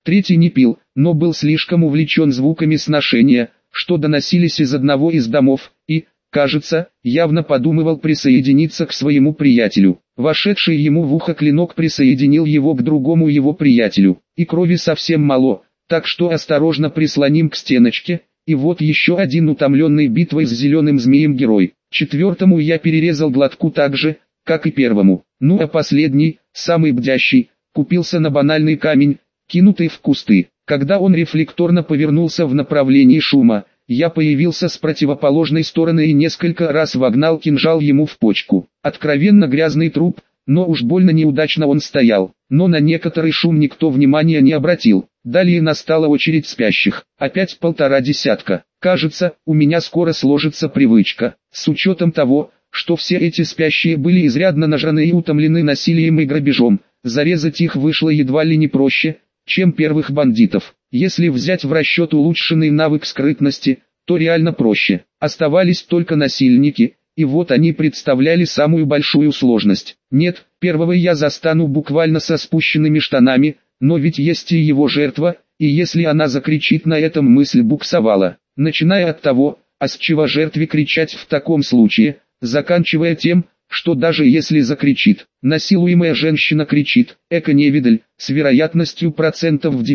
Третий не пил, но был слишком увлечен звуками сношения, что доносились из одного из домов, и, кажется, явно подумывал присоединиться к своему приятелю. Вошедший ему в ухо клинок присоединил его к другому его приятелю, и крови совсем мало, так что осторожно прислоним к стеночке, и вот еще один утомленный битвой с зеленым змеем герой. Четвертому я перерезал глотку так же, как и первому, ну а последний, самый бдящий, купился на банальный камень, кинутый в кусты. Когда он рефлекторно повернулся в направлении шума, я появился с противоположной стороны и несколько раз вогнал кинжал ему в почку. Откровенно грязный труп, но уж больно неудачно он стоял. Но на некоторый шум никто внимания не обратил. Далее настала очередь спящих. Опять 1,5 десятка. Кажется, у меня скоро сложится привычка. С учетом того, что все эти спящие были изрядно нажраны и утомлены насилием и грабежом, зарезать их вышло едва ли не проще, чем первых бандитов. Если взять в расчет улучшенный навык скрытности, то реально проще. Оставались только насильники, и вот они представляли самую большую сложность. Нет, первого я застану буквально со спущенными штанами, но ведь есть и его жертва, и если она закричит, на этом мысль буксовала. Начиная от того, а с чего жертве кричать в таком случае, заканчивая тем, что даже если закричит, насилуемая женщина кричит, эко-невидаль, с вероятностью процентов в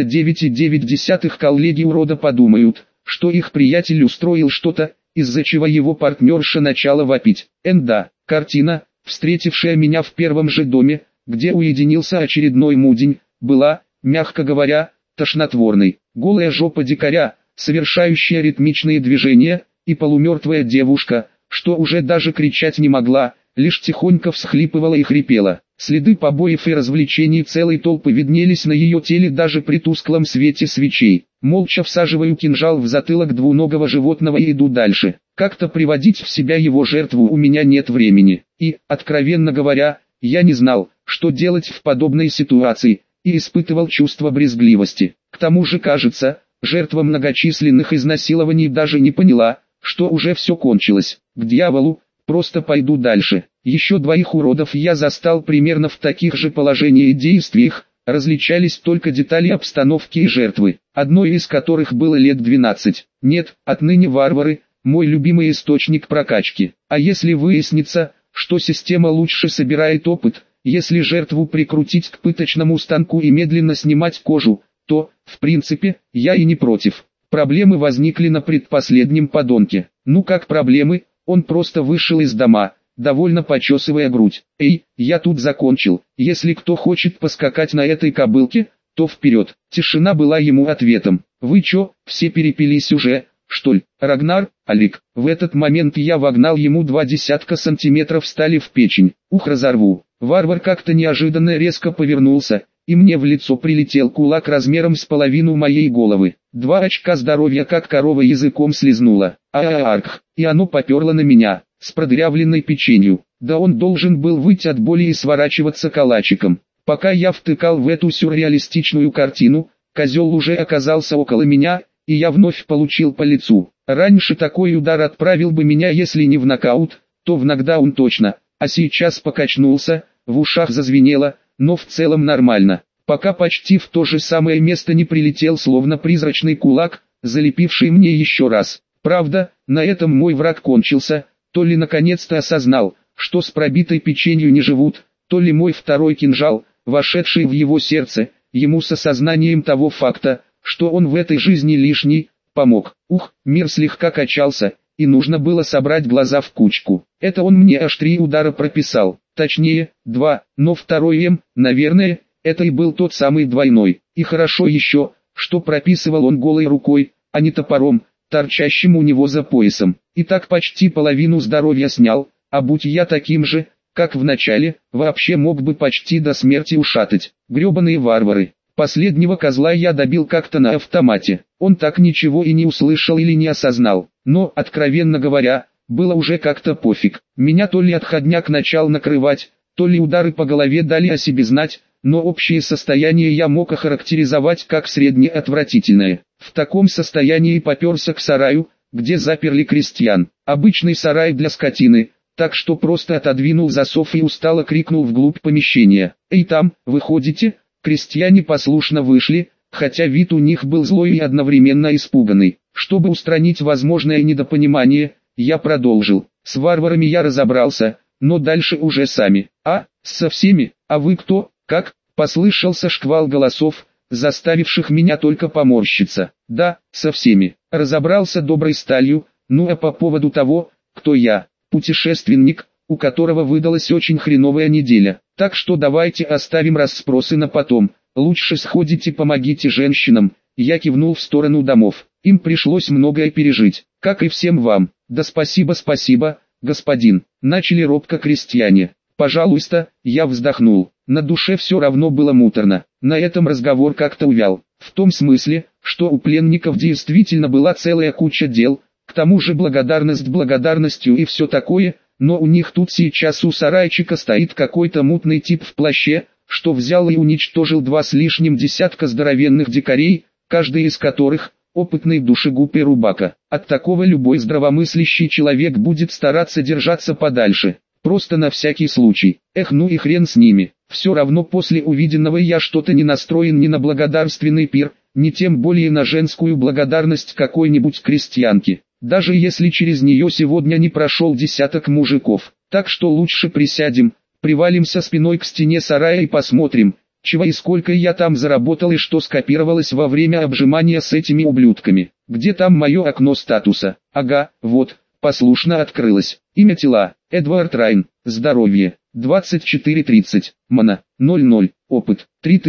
99,9 коллеги урода подумают, что их приятель устроил что-то, из-за чего его партнерша начала вопить. Да, картина, встретившая меня в первом же доме, где уединился очередной мудень, была, мягко говоря, тошнотворной. Голая жопа дикаря, совершающая ритмичные движения, и полумертвая девушка, что уже даже кричать не могла, лишь тихонько всхлипывала и хрипела. Следы побоев и развлечений целой толпы виднелись на ее теле даже при тусклом свете свечей. Молча всаживаю кинжал в затылок двуногого животного и иду дальше. Как-то приводить в себя его жертву у меня нет времени. И, откровенно говоря, я не знал, что делать в подобной ситуации, и испытывал чувство брезгливости. К тому же, кажется, жертва многочисленных изнасилований даже не поняла, что уже все кончилось. К дьяволу, просто пойду дальше. Еще двоих уродов я застал примерно в таких же положениях и действиях, различались только детали обстановки и жертвы, одной из которых было лет 12. Нет, отныне варвары, мой любимый источник прокачки. А если выяснится, что система лучше собирает опыт, если жертву прикрутить к пыточному станку и медленно снимать кожу, то, в принципе, я и не против. Проблемы возникли на предпоследнем подонке. Ну как проблемы, он просто вышел из дома, довольно почесывая грудь. Эй, я тут закончил, если кто хочет поскакать на этой кобылке, то вперед. Тишина была ему ответом. Вы чё, все перепились уже, что ли? Рагнар, Алик. В этот момент я вогнал ему 20 сантиметров стали в печень. Ух, разорву. Варвар как-то неожиданно резко повернулся, и мне в лицо прилетел кулак размером с половину моей головы. 2 очка здоровья как корова языком слезнула. Арх, и оно поперло на меня, с продырявленной печенью. Да он должен был выйти от боли и сворачиваться калачиком. Пока я втыкал в эту сюрреалистичную картину, козел уже оказался около меня, и я вновь получил по лицу. Раньше такой удар отправил бы меня если не в нокаут, то в нокдаун точно, а сейчас покачнулся, в ушах зазвенело, но в целом нормально. Пока почти в то же самое место не прилетел словно призрачный кулак, залепивший мне еще раз. Правда, на этом мой враг кончился, то ли наконец-то осознал, что с пробитой печенью не живут, то ли мой второй кинжал, вошедший в его сердце, ему с осознанием того факта, что он в этой жизни лишний, помог. Ух, мир слегка качался, и нужно было собрать глаза в кучку. Это он мне аж 3 удара прописал, точнее, 2, но второй наверное, это и был тот самый двойной. И хорошо еще, что прописывал он голой рукой, а не топором, торчащим у него за поясом. И так почти половину здоровья снял, а будь я таким же, как в начале, вообще мог бы почти до смерти ушатать. Гребаные варвары. Последнего козла я добил как-то на автомате. Он так ничего и не услышал или не осознал. Но, откровенно говоря, было уже как-то пофиг. Меня то ли отходняк начал накрывать, то ли удары по голове дали о себе знать, но общее состояние я мог охарактеризовать как среднеотвратительное. В таком состоянии поперся к сараю, где заперли крестьян. Обычный сарай для скотины, так что просто отодвинул засов и устало крикнул вглубь помещения. «Эй там, выходите?» Крестьяне послушно вышли, хотя вид у них был злой и одновременно испуганный. Чтобы устранить возможное недопонимание, я продолжил. С варварами я разобрался, но дальше уже сами. Со всеми? А вы кто? Как? Послышался шквал голосов, заставивших меня только поморщиться. Да, со всеми. Разобрался доброй сталью. Ну а по поводу того, кто я? Путешественник, у которого выдалась очень хреновая неделя. Так что давайте оставим расспросы на потом. Лучше сходите, помогите женщинам. Я кивнул в сторону домов. Им пришлось многое пережить, как и всем вам. Да спасибо, господин. Начали робко крестьяне. Пожалуйста, я вздохнул. На душе все равно было муторно. На этом разговор как-то увял. В том смысле, что у пленников действительно была целая куча дел, к тому же благодарность благодарностью и все такое, но у них тут сейчас у сарайчика стоит какой-то мутный тип в плаще, что взял и уничтожил 2 с лишним десятка здоровенных дикарей, каждый из которых – опытный душегуб и рубака. От такого любой здравомыслящий человек будет стараться держаться подальше, просто на всякий случай. Ну и хрен с ними. Все равно после увиденного я что-то не настроен ни на благодарственный пир, ни тем более на женскую благодарность какой-нибудь крестьянки, даже если через нее сегодня не прошел десяток мужиков. Так что лучше присядем, привалимся спиной к стене сарая и посмотрим, чего и сколько я там заработал и что скопировалось во время обжимания с этими ублюдками. Где там мое окно статуса? Ага, вот, послушно открылось. Имя тела, Эдвард Райн, здоровье, 24-30, мана, 00, опыт,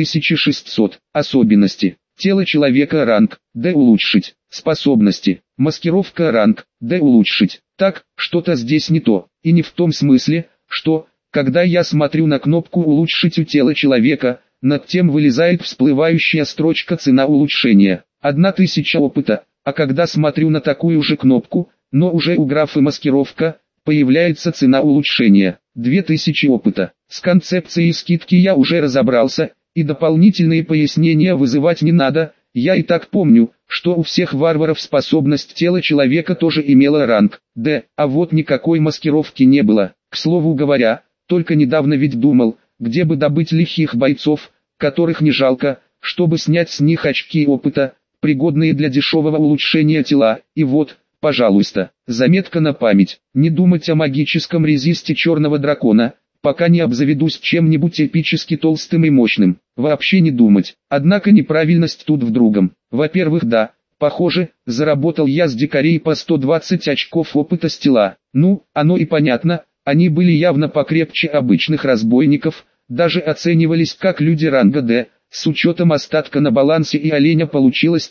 3600, особенности. Тело человека ранг, D улучшить, способности, маскировка ранг, D улучшить. Так, что-то здесь не то, и не в том смысле, что, когда я смотрю на кнопку улучшить у тела человека, над тем вылезает всплывающая строчка цена улучшения, 1000 опыта, а когда смотрю на такую же кнопку, но уже у графа маскировка, появляется цена улучшения, 2000 опыта. С концепцией скидки я уже разобрался, и дополнительные пояснения вызывать не надо, я и так помню, что у всех варваров способность тела человека тоже имела ранг D, а вот никакой маскировки не было. К слову говоря, только недавно ведь думал, где бы добыть лихих бойцов, которых не жалко, чтобы снять с них очки опыта, пригодные для дешевого улучшения тела, и вот, пожалуйста, заметка на память, не думать о магическом резисте черного дракона, пока не обзаведусь чем-нибудь эпически толстым и мощным, вообще не думать. Однако неправильность тут в другом. Во-первых, да, похоже, заработал я с дикарей по 120 очков опыта с тела. Ну, оно и понятно, они были явно покрепче обычных разбойников, даже оценивались как люди ранга D, с учетом остатка на балансе и оленя получилось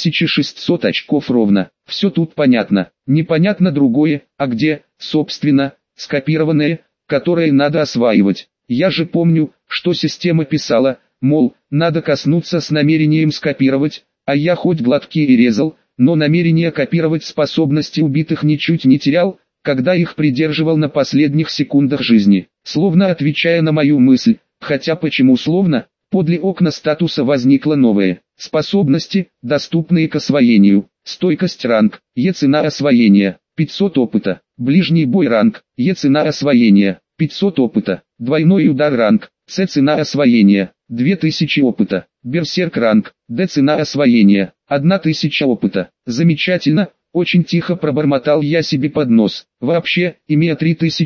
3600 очков ровно. Все тут понятно. Непонятно другое, а где, собственно, скопированное, которое надо осваивать. Я же помню, что система писала, мол, надо коснуться с намерением скопировать, а я хоть гладкий и резал, но намерение копировать способности убитых ничуть не терял, когда их придерживал на последних секундах жизни. Словно отвечая на мою мысль, хотя почему словно, подле окна статуса возникло новое. Способности, доступные к освоению. Стойкость ранг, Е цена освоения, 500 опыта. Ближний бой ранг, Е цена освоения, 500 опыта. Двойной удар ранг, С цена освоения, 2000 опыта. Берсерк ранг, Д цена освоения, 1000 опыта. Замечательно, очень тихо пробормотал я себе под нос. Вообще, имея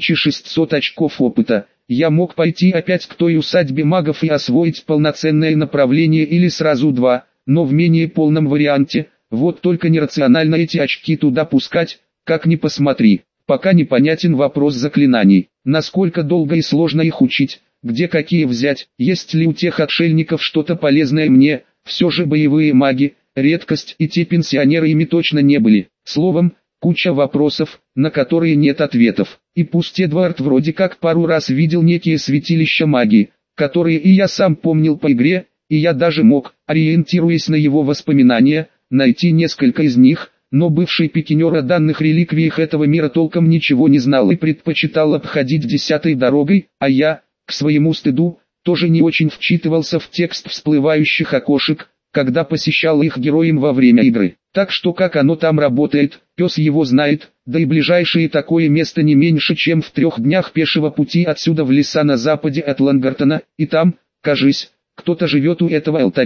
3600 очков опыта, я мог пойти опять к той усадьбе магов и освоить полноценное направление или сразу 2, но в менее полном варианте, вот только нерационально эти очки туда пускать, как ни посмотри. Пока непонятен вопрос заклинаний, насколько долго и сложно их учить, где какие взять, есть ли у тех отшельников что-то полезное мне, все же боевые маги, редкость и те пенсионеры ими точно не были. Словом, куча вопросов, на которые нет ответов. И пусть Эдвард вроде как пару раз видел некие святилища магии, которые и я сам помнил по игре, и я даже мог, ориентируясь на его воспоминания, найти несколько из них, но бывший пикинер о данных реликвиях этого мира толком ничего не знал и предпочитал обходить 10-й дорогой, а я, к своему стыду, тоже не очень вчитывался в текст всплывающих окошек, когда посещал их героем во время игры. Так что как оно там работает, пес его знает, да и ближайшее такое место не меньше чем в 3 днях пешего пути отсюда в леса на западе от Лангартона, и там, кажись, кто-то живет у этого алтаря,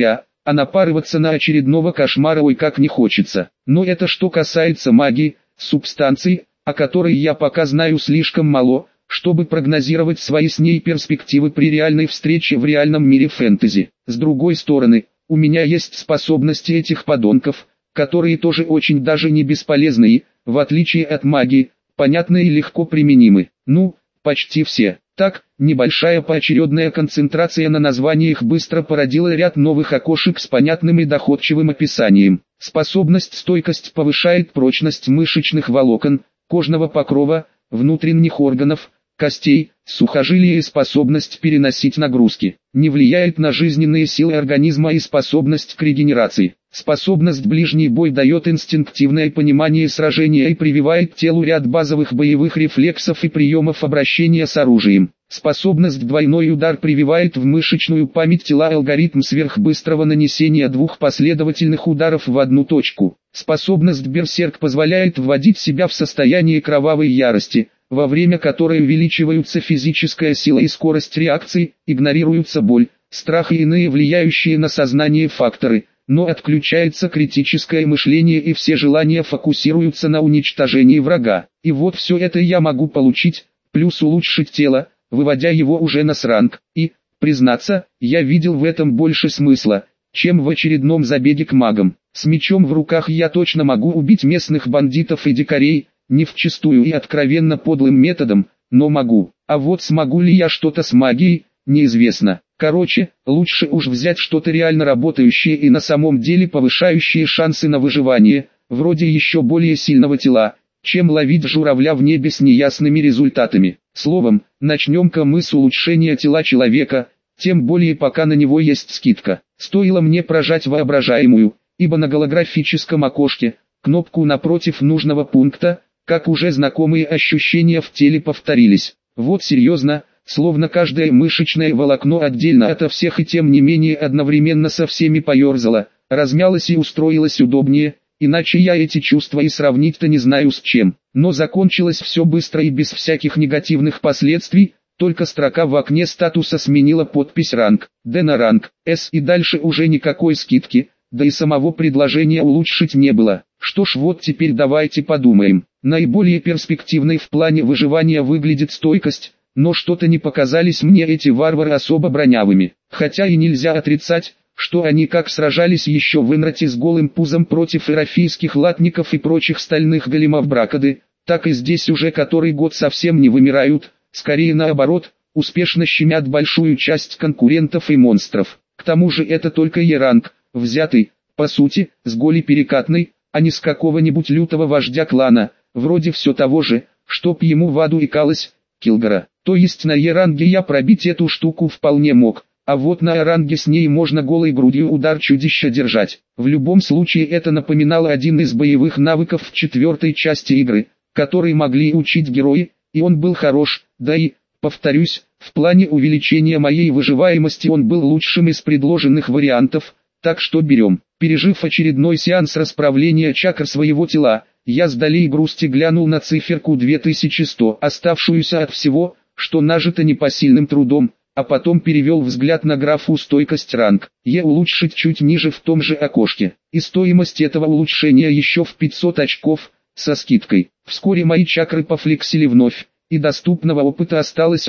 а напарываться на очередного кошмара ой как не хочется. Но это что касается магии, субстанций, о которой я пока знаю слишком мало, чтобы прогнозировать свои с ней перспективы при реальной встрече в реальном мире фэнтези. С другой стороны, у меня есть способности этих подонков, которые тоже очень даже не бесполезны и, в отличие от магии, понятны и легко применимы. Ну, почти все. Так, небольшая поочередная концентрация на названиях быстро породила ряд новых окошек с понятным и доходчивым описанием. Способность стойкость повышает прочность мышечных волокон, кожного покрова, внутренних органов, костей, сухожилия и способность переносить нагрузки. Не влияет на жизненные силы организма и способность к регенерации. Способность ближний бой дает инстинктивное понимание сражения и прививает телу ряд базовых боевых рефлексов и приемов обращения с оружием. Способность двойной удар прививает в мышечную память тела алгоритм сверхбыстрого нанесения двух последовательных ударов в одну точку. Способность берсерк позволяет вводить себя в состояние кровавой ярости, во время которой увеличиваются физическая сила и скорость реакции, игнорируются боль, страх и иные влияющие на сознание факторы, но отключается критическое мышление и все желания фокусируются на уничтожении врага. И вот все это я могу получить, плюс улучшить тело, выводя его уже на сранг, и, признаться, я видел в этом больше смысла, чем в очередном забеге к магам. С мечом в руках я точно могу убить местных бандитов и дикарей, не вчистую и откровенно подлым методом, но могу. А вот смогу ли я что-то с магией, неизвестно. Короче, лучше уж взять что-то реально работающее и на самом деле повышающее шансы на выживание, вроде еще более сильного тела, чем ловить журавля в небе с неясными результатами. Словом, начнем-ка мы с улучшения тела человека, тем более пока на него есть скидка. Стоило мне прожать воображаемую, ибо на голографическом окошке, кнопку напротив нужного пункта, как уже знакомые ощущения в теле повторились. Вот серьезно, словно каждое мышечное волокно отдельно ото всех и тем не менее одновременно со всеми поерзало, размялось и устроилось удобнее, иначе я эти чувства и сравнить-то не знаю с чем. Но закончилось все быстро и без всяких негативных последствий, только строка в окне статуса сменила подпись ранг, Д на ранг, С и дальше уже никакой скидки, да и самого предложения улучшить не было. Что ж, вот теперь давайте подумаем. Наиболее перспективной в плане выживания выглядит стойкость, но что-то не показались мне эти варвары особо бронявыми. Хотя и нельзя отрицать, что они как сражались еще в Инрате с голым пузом против ирофийских латников и прочих стальных големов Бракады, так и здесь уже который год совсем не вымирают, скорее наоборот, успешно щемят большую часть конкурентов и монстров. К тому же это только Е-ранг, взятый, по сути, с голи перекатной, а не с какого-нибудь лютого вождя клана, вроде все того же, чтоб ему в аду икалось, Килгора. То есть на Е-ранге я пробить эту штуку вполне мог, а вот на А-ранге с ней можно голой грудью удар чудища держать. В любом случае это напоминало один из боевых навыков в 4-й части игры, который могли учить герои, и он был хорош, да и, повторюсь, в плане увеличения моей выживаемости он был лучшим из предложенных вариантов, так что берем. Пережив очередной сеанс расправления чакр своего тела, я с долей грусти глянул на циферку 2100, оставшуюся от всего, что нажито непосильным трудом, а потом перевел взгляд на графу «Стойкость ранг». Е улучшить чуть ниже в том же окошке. И стоимость этого улучшения еще в 500 очков, со скидкой. Вскоре мои чакры пофлексили вновь, и доступного опыта осталось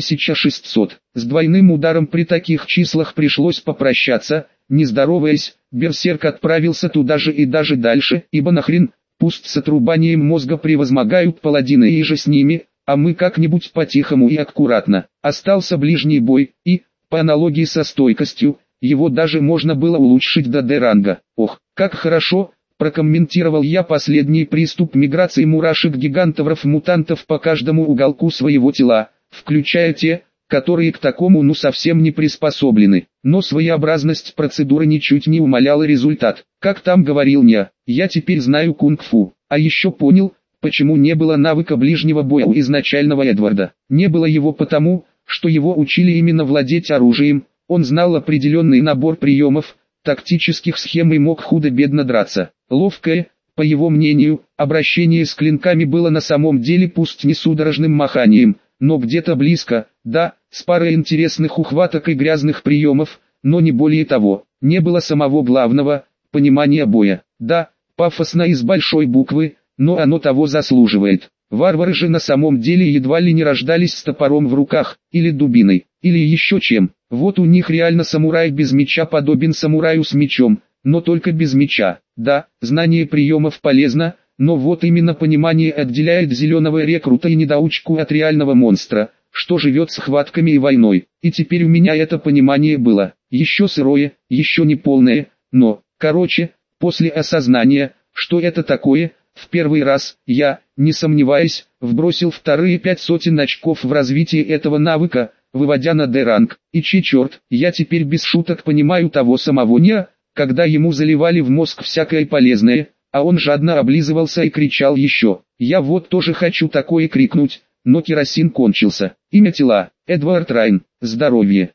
1600. С двойным ударом при таких числах пришлось попрощаться, не здороваясь, берсерк отправился туда же и даже дальше, ибо нахрен, пусть с отрубанием мозга превозмогают паладины и же с ними, а мы как-нибудь по-тихому и аккуратно. Остался ближний бой, и, по аналогии со стойкостью, его даже можно было улучшить до Д-ранга. Ох, как хорошо, прокомментировал я последний приступ миграции мурашек-гигантовров-мутантов по каждому уголку своего тела, включая те, которые к такому ну совсем не приспособлены. Но своеобразность процедуры ничуть не умаляла результат. Как там говорил я теперь знаю кунг-фу, а еще понял, почему не было навыка ближнего боя у изначального Эдварда. Не было его потому, что его учили именно владеть оружием, он знал определенный набор приемов, тактических схем и мог худо-бедно драться. Ловкое, по его мнению, обращение с клинками было на самом деле пусть не судорожным маханием, но где-то близко, да, с парой интересных ухваток и грязных приемов, но не более того. не было самого главного, понимания боя. Да, пафосно и с большой буквы, но оно того заслуживает. Варвары же на самом деле едва ли не рождались с топором в руках, или дубиной, или еще чем. Вот у них реально самурай без меча подобен самураю с мечом, но только без меча. Да, знание приемов полезно, но вот именно понимание отделяет зеленого рекрута и недоучку от реального монстра, что живет схватками и войной. И теперь у меня это понимание было, еще сырое, еще не полное, но, короче, после осознания, что это такое, в первый раз, я, не сомневаясь, вбросил вторые 500 очков в развитие этого навыка, выводя на D-ранг. И черт, я теперь без шуток понимаю того самого Ня, когда ему заливали в мозг всякое полезное, а он жадно облизывался и кричал еще. Я вот тоже хочу такое крикнуть, но керосин кончился. Имя тела, Эдвард Райн, здоровье,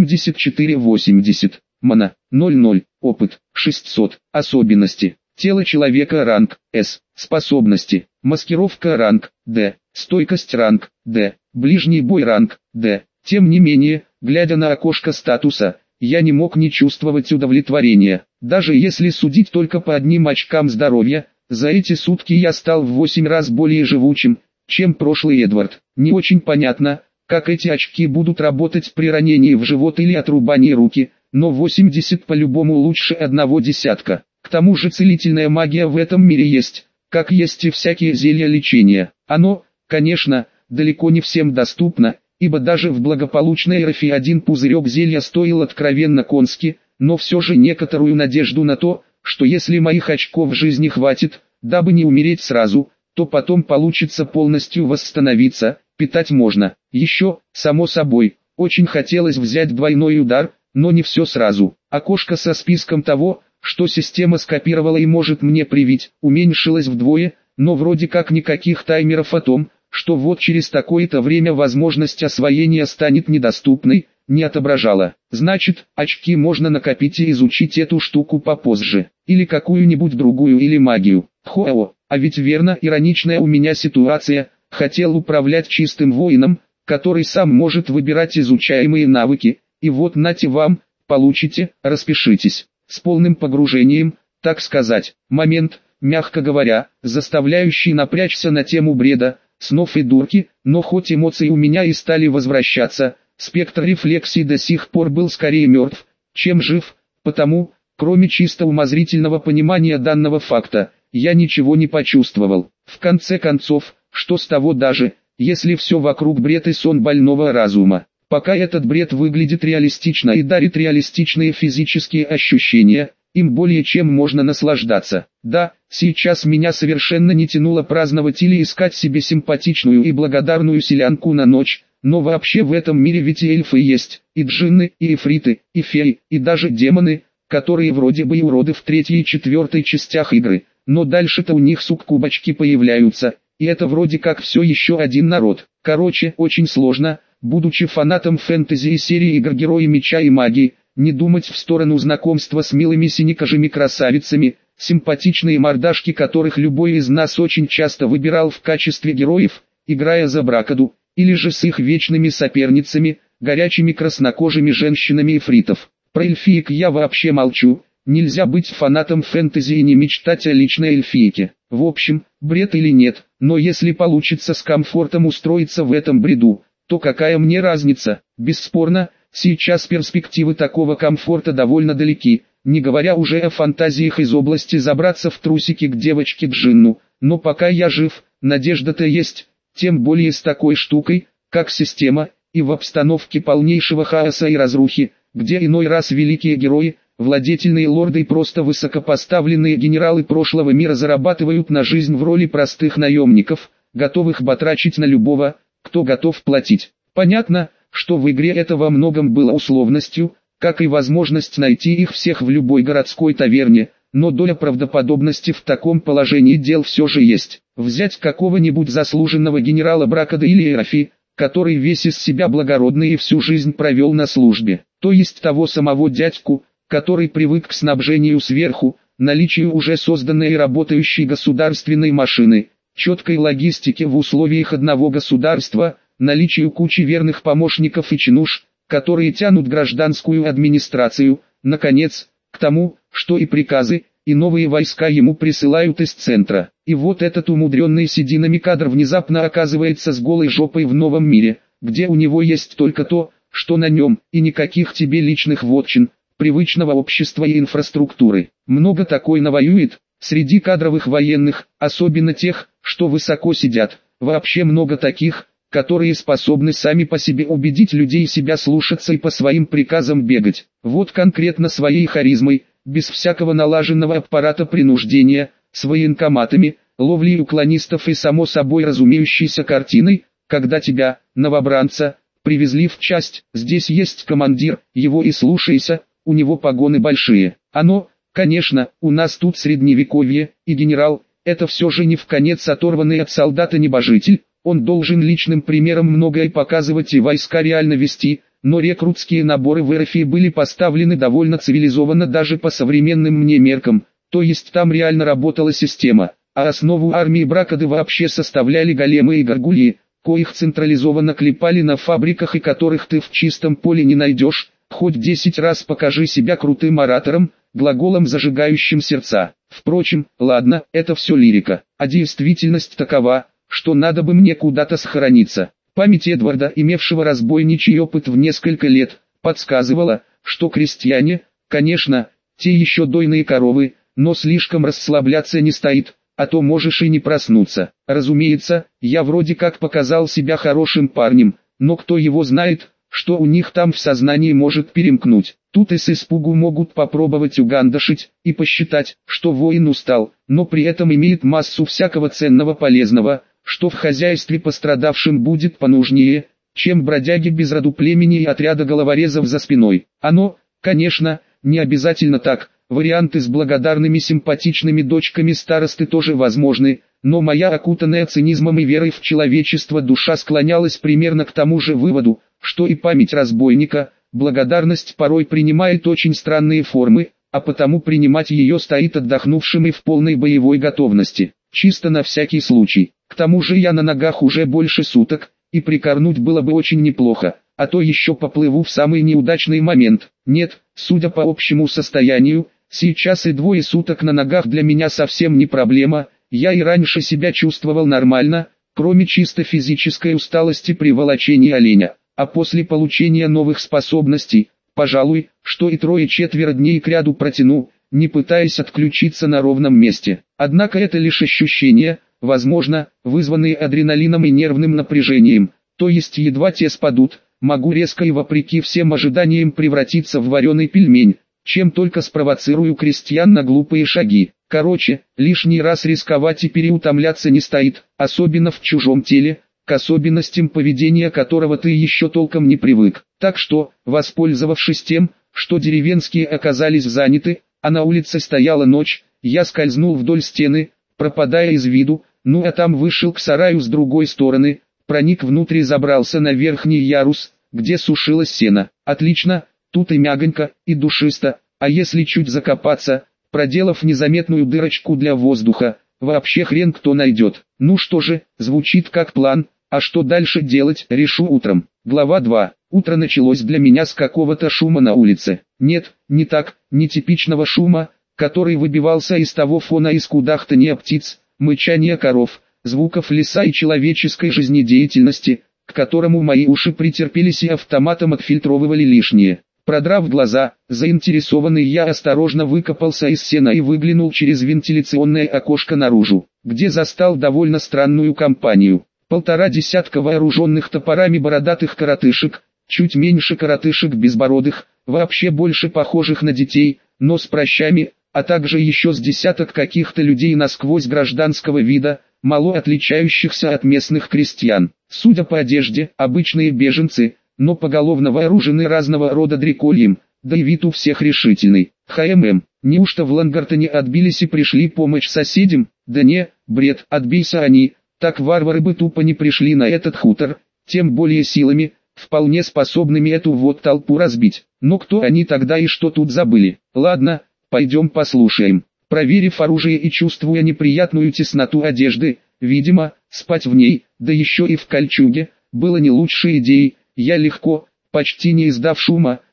74-80, мана, 00, опыт, 600, особенности. Тело человека ранг С, способности, маскировка ранг Д, стойкость ранг Д, ближний бой ранг Д. Тем не менее, глядя на окошко статуса, я не мог не чувствовать удовлетворения. Даже если судить только по одним очкам здоровья, за эти сутки я стал в 8 раз более живучим, чем прошлый Эдвард. Не очень понятно, как эти очки будут работать при ранении в живот или отрубании руки, но 80 по-любому лучше одного десятка. К тому же целительная магия в этом мире есть, как есть и всякие зелья лечения. Оно, конечно, далеко не всем доступно, ибо даже в благополучной Эрафе один пузырек зелья стоил откровенно конски, но все же некоторую надежду на то, что если моих очков жизни хватит, дабы не умереть сразу, то потом получится полностью восстановиться, питать можно. Еще, само собой, очень хотелось взять двойной удар, но не все сразу. Окошко со списком того, что система скопировала и может мне привить, уменьшилось вдвое, но вроде как никаких таймеров о том, что вот через такое-то время возможность освоения станет недоступной, не отображала. Значит, очки можно накопить и изучить эту штуку попозже, или какую-нибудь другую или магию. Хоу, а ведь верно ироничная у меня ситуация, хотел управлять чистым воином, который сам может выбирать изучаемые навыки, и вот нате вам, получите, распишитесь. С полным погружением, так сказать, момент, мягко говоря, заставляющий напрячься на тему бреда, снов и дурки, но хоть эмоции у меня и стали возвращаться, спектр рефлексий до сих пор был скорее мертв, чем жив, потому, кроме чисто умозрительного понимания данного факта, я ничего не почувствовал. В конце концов, что с того даже, если все вокруг бред и сон больного разума. Пока этот бред выглядит реалистично и дарит реалистичные физические ощущения, им более чем можно наслаждаться. Да, сейчас меня совершенно не тянуло праздновать или искать себе симпатичную и благодарную селянку на ночь, но вообще в этом мире ведь и эльфы есть, и джинны, и эфриты, и феи, и даже демоны, которые вроде бы и уроды в 3 и 4 частях игры, но дальше-то у них суккубочки появляются, и это вроде как все еще один народ. Короче, очень сложно, будучи фанатом фэнтези и серии игр Герои Меча и Магии, не думать в сторону знакомства с милыми синекожими красавицами, симпатичные мордашки которых любой из нас очень часто выбирал в качестве героев, играя за Бракаду, или же с их вечными соперницами, горячими краснокожими женщинами эфритов. Про эльфиек я вообще молчу, нельзя быть фанатом фэнтези и не мечтать о личной эльфийке. В общем, бред или нет, но если получится с комфортом устроиться в этом бреду, то какая мне разница? Бесспорно, сейчас перспективы такого комфорта довольно далеки, не говоря уже о фантазиях из области забраться в трусики к девочке Джинну, но пока я жив, надежда-то есть, тем более с такой штукой, как система, и в обстановке полнейшего хаоса и разрухи, где иной раз великие герои, владетельные лорды и просто высокопоставленные генералы прошлого мира зарабатывают на жизнь в роли простых наемников, готовых батрачить на любого, кто готов платить. Понятно, что в игре это во многом было условностью, как и возможность найти их всех в любой городской таверне, но доля правдоподобности в таком положении дел все же есть. Взять какого-нибудь заслуженного генерала Бракада или Эрафи, который весь из себя благородный и всю жизнь провел на службе, то есть того самого дядьку, который привык к снабжению сверху, наличию уже созданной и работающей государственной машины, четкой логистике в условиях одного государства, наличию кучи верных помощников и чинуш, которые тянут гражданскую администрацию, наконец, к тому, что и приказы, и новые войска ему присылают из центра. И вот этот умудренный сединами кадр внезапно оказывается с голой жопой в новом мире, где у него есть только то, что на нем, и никаких тебе личных вотчин, привычного общества и инфраструктуры. Много такой навоюет, среди кадровых военных, особенно тех, что высоко сидят, вообще много таких, которые способны сами по себе убедить людей себя слушаться и по своим приказам бегать. Вот конкретно своей харизмой, без всякого налаженного аппарата принуждения, с военкоматами, ловлей уклонистов и само собой разумеющейся картиной, когда тебя, новобранца, привезли в часть, здесь есть командир, его и слушайся, у него погоны большие. Оно, конечно, у нас тут средневековье, и генерал, это все же не вконец оторванный от солдата небожитель, он должен личным примером многое показывать и войска реально вести, но рекрутские наборы в РФ были поставлены довольно цивилизованно даже по современным мне меркам, то есть там реально работала система, а основу армии Бракады вообще составляли големы и горгульи, коих централизованно клепали на фабриках и которых ты в чистом поле не найдешь, хоть 10 раз покажи себя крутым оратором, глаголом зажигающим сердца. Впрочем, ладно, это все лирика, а действительность такова, что надо бы мне куда-то схорониться. Память Эдварда, имевшего разбойничий опыт в несколько лет, подсказывала, что крестьяне, конечно, те еще дойные коровы, но слишком расслабляться не стоит, а то можешь и не проснуться. Разумеется, я вроде как показал себя хорошим парнем, но кто его знает, что у них там в сознании может перемкнуть. Тут и с испугу могут попробовать угандашить и посчитать, что воин устал, но при этом имеет массу всякого ценного полезного, что в хозяйстве пострадавшим будет понужнее, чем бродяги без роду племени и отряда головорезов за спиной. Оно, конечно, не обязательно так, варианты с благодарными симпатичными дочками старосты тоже возможны, но моя окутанная цинизмом и верой в человечество душа склонялась примерно к тому же выводу, что и память разбойника, благодарность порой принимает очень странные формы, а потому принимать ее стоит отдохнувшим и в полной боевой готовности, чисто на всякий случай. К тому же я на ногах уже больше суток, и прикорнуть было бы очень неплохо, а то еще поплыву в самый неудачный момент. Нет, судя по общему состоянию, сейчас и 2 суток на ногах для меня совсем не проблема, я и раньше себя чувствовал нормально, кроме чисто физической усталости при волочении оленя, а после получения новых способностей, пожалуй, что и 3-4 дней кряду протяну, не пытаясь отключиться на ровном месте. Однако это лишь ощущения, возможно, вызванные адреналином и нервным напряжением, то есть едва те спадут, могу резко и вопреки всем ожиданиям превратиться в вареный пельмень, чем только спровоцирую крестьян на глупые шаги. Короче, лишний раз рисковать и переутомляться не стоит, особенно в чужом теле, к особенностям поведения которого ты еще толком не привык. Так что, воспользовавшись тем, что деревенские оказались заняты, а на улице стояла ночь, я скользнул вдоль стены, пропадая из виду, ну а там вышел к сараю с другой стороны, проник внутрь и забрался на верхний ярус, где сушилось сено. Отлично, тут и мягонько, и душисто, а если чуть закопаться, проделав незаметную дырочку для воздуха, вообще хрен кто найдет. Ну что же, звучит как план, а что дальше делать, решу утром. Глава 2. Утро началось для меня с какого-то шума на улице. Нет, не так, не типичного шума, который выбивался из того фона из кудахтания птиц, мычания коров, звуков леса и человеческой жизнедеятельности, к которому мои уши претерпелись и автоматом отфильтровывали лишнее. Продрав глаза, заинтересованный я осторожно выкопался из сена и выглянул через вентиляционное окошко наружу, где застал довольно странную компанию. 1,5 десятка вооруженных топорами бородатых коротышек, чуть меньше коротышек безбородых, вообще больше похожих на детей, но с пращами, а также еще с десяток каких-то людей насквозь гражданского вида, мало отличающихся от местных крестьян. Судя по одежде, обычные беженцы, но поголовно вооружены разного рода дрекольем, да и вид у всех решительный. Неужто в Лангартоне отбились и пришли помочь соседям? Да не, бред, отбейся они, так варвары бы тупо не пришли на этот хутор, тем более силами, вполне способными эту вот толпу разбить. Но кто они тогда и что тут забыли? Ладно, пойдем послушаем. Проверив оружие и чувствуя неприятную тесноту одежды, видимо, спать в ней, да еще и в кольчуге, было не лучшей идеей, я легко, почти не издав шума,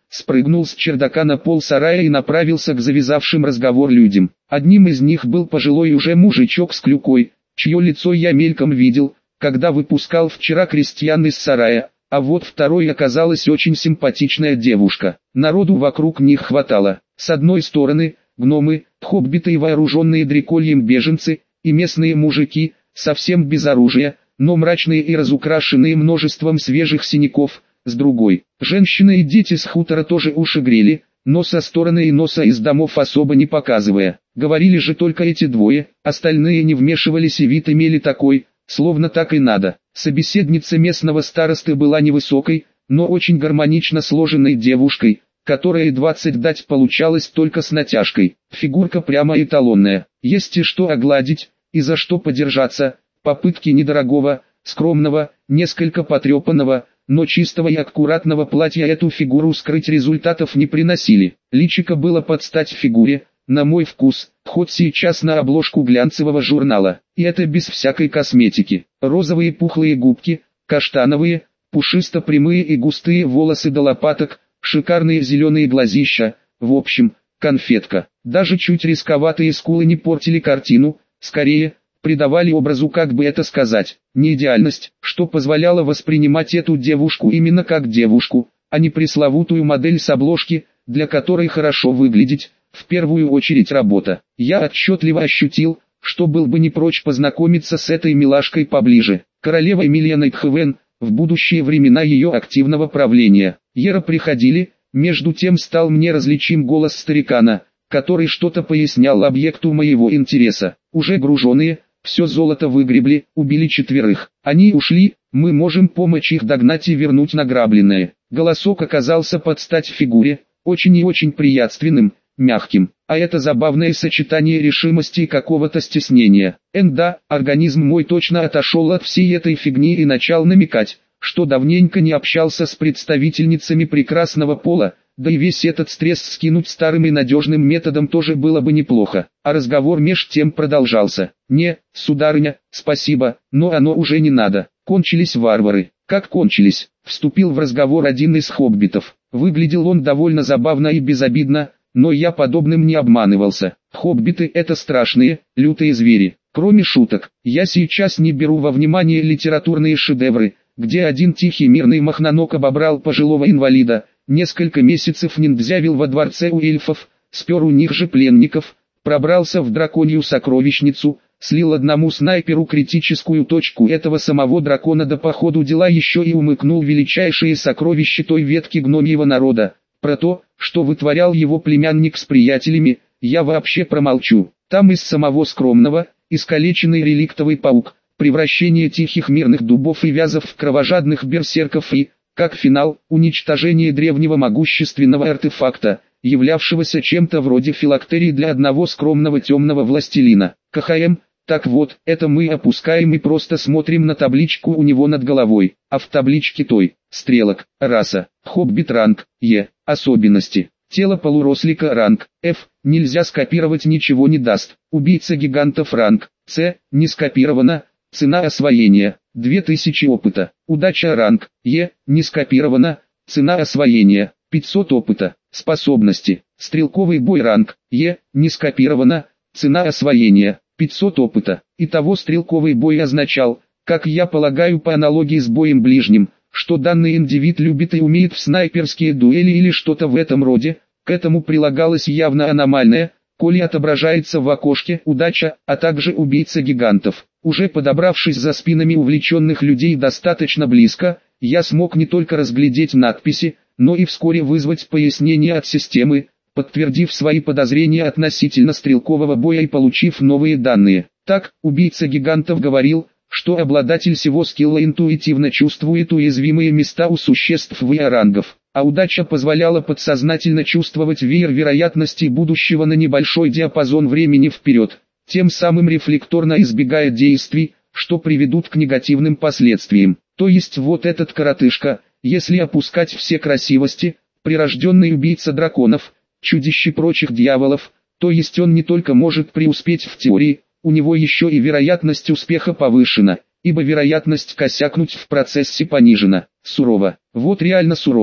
спрыгнул с чердака на пол сарая и направился к завязавшим разговор людям. Одним из них был пожилой уже мужичок с клюкой, чье лицо я мельком видел, когда выпускал вчера крестьян из сарая, а вот второй оказалась очень симпатичная девушка. Народу вокруг них хватало. С одной стороны, гномы, хоббиты и вооруженные дрекольем беженцы, и местные мужики, совсем без оружия, но мрачные и разукрашенные множеством свежих синяков. С другой, женщины и дети с хутора тоже уши грели, но со стороны и носа из домов особо не показывая. Говорили же только эти двое, остальные не вмешивались и вид имели такой, словно так и надо. Собеседница местного старосты была невысокой, но очень гармонично сложенной девушкой, которая 20 дать получалось только с натяжкой. Фигурка прямо эталонная, есть и что огладить, и за что подержаться. Попытки недорогого, скромного, несколько потрепанного, но чистого и аккуратного платья эту фигуру скрыть результатов не приносили. Личико было под стать фигуре, на мой вкус, хоть сейчас на обложку глянцевого журнала, и это без всякой косметики. Розовые пухлые губки, каштановые, пушисто-прямые и густые волосы до лопаток, шикарные зеленые глазища, в общем, конфетка. Даже чуть рисковатые скулы не портили картину, скорее, придавали образу, как бы это сказать, не идеальность, что позволяло воспринимать эту девушку именно как девушку, а не пресловутую модель с обложки, для которой хорошо выглядеть, в первую очередь работа. Я отчетливо ощутил, что был бы не прочь познакомиться с этой милашкой поближе. Королева Эмилия Найтхевен, в будущие времена ее активного правления. Ера приходили, между тем стал мне различим голос старикана, который что-то пояснял объекту моего интереса. Уже груженные, все золото выгребли, убили 4. Они ушли, мы можем помочь их догнать и вернуть награбленное. Голосок оказался под стать фигуре, очень и очень приятственным, мягким. А это забавное сочетание решимости и какого-то стеснения. Да, организм мой точно отошел от всей этой фигни и начал намекать, что давненько не общался с представительницами прекрасного пола, да и весь этот стресс скинуть старым и надежным методом тоже было бы неплохо. А разговор меж тем продолжался. «Не, сударыня, спасибо, но оно уже не надо. Кончились варвары». «Как кончились?» — вступил в разговор один из хоббитов. Выглядел он довольно забавно и безобидно, но я подобным не обманывался. Хоббиты — это страшные, лютые звери. Кроме шуток, я сейчас не беру во внимание литературные шедевры, где один тихий мирный махноног обобрал пожилого инвалида, несколько месяцев ниндзявил во дворце у эльфов, спер у них же пленников, пробрался в драконью сокровищницу, слил одному снайперу критическую точку этого самого дракона, да по ходу дела еще и умыкнул величайшие сокровища той ветки гномьего народа. Про то, что вытворял его племянник с приятелями, я вообще промолчу. Там из самого скромного, искалеченный реликтовый паук, превращение тихих мирных дубов и вязов в кровожадных берсерков и, как финал, уничтожение древнего могущественного артефакта, являвшегося чем-то вроде филактерии для одного скромного темного властелина. КХМ. Так вот, это мы опускаем и просто смотрим на табличку у него над головой, а в табличке той, стрелок, раса, хоббит ранг, Е, особенности, тело полурослика ранг, F, нельзя скопировать, ничего не даст, убийца гигантов ранг, С, не скопировано, цена освоения, 2000 опыта, удача ранг, Е, не скопировано, цена освоения, 500 опыта, способности, стрелковый бой ранг, Е, не скопировано, цена освоения, 500 опыта. Итого стрелковый бой означал, как я полагаю по аналогии с боем ближним, что данный индивид любит и умеет в снайперские дуэли или что-то в этом роде. К этому прилагалось явно аномальное, коли отображается в окошке удача, а также убийца гигантов. Уже подобравшись за спинами увлеченных людей достаточно близко, я смог не только разглядеть надписи, но и вскоре вызвать пояснение от системы, подтвердив свои подозрения относительно стрелкового боя и получив новые данные. Так, убийца гигантов говорил, что обладатель сего скилла интуитивно чувствует уязвимые места у существ VR-рангов, а удача позволяла подсознательно чувствовать веер вероятностей будущего на небольшой диапазон времени вперед, тем самым рефлекторно избегая действий, что приведут к негативным последствиям. То есть вот этот коротышка, если опускать все красивости, прирожденный убийца драконов, чудище прочих дьяволов, то есть он не только может преуспеть в теории, у него еще и вероятность успеха повышена, ибо вероятность косякнуть в процессе понижена. Сурово, вот реально сурово.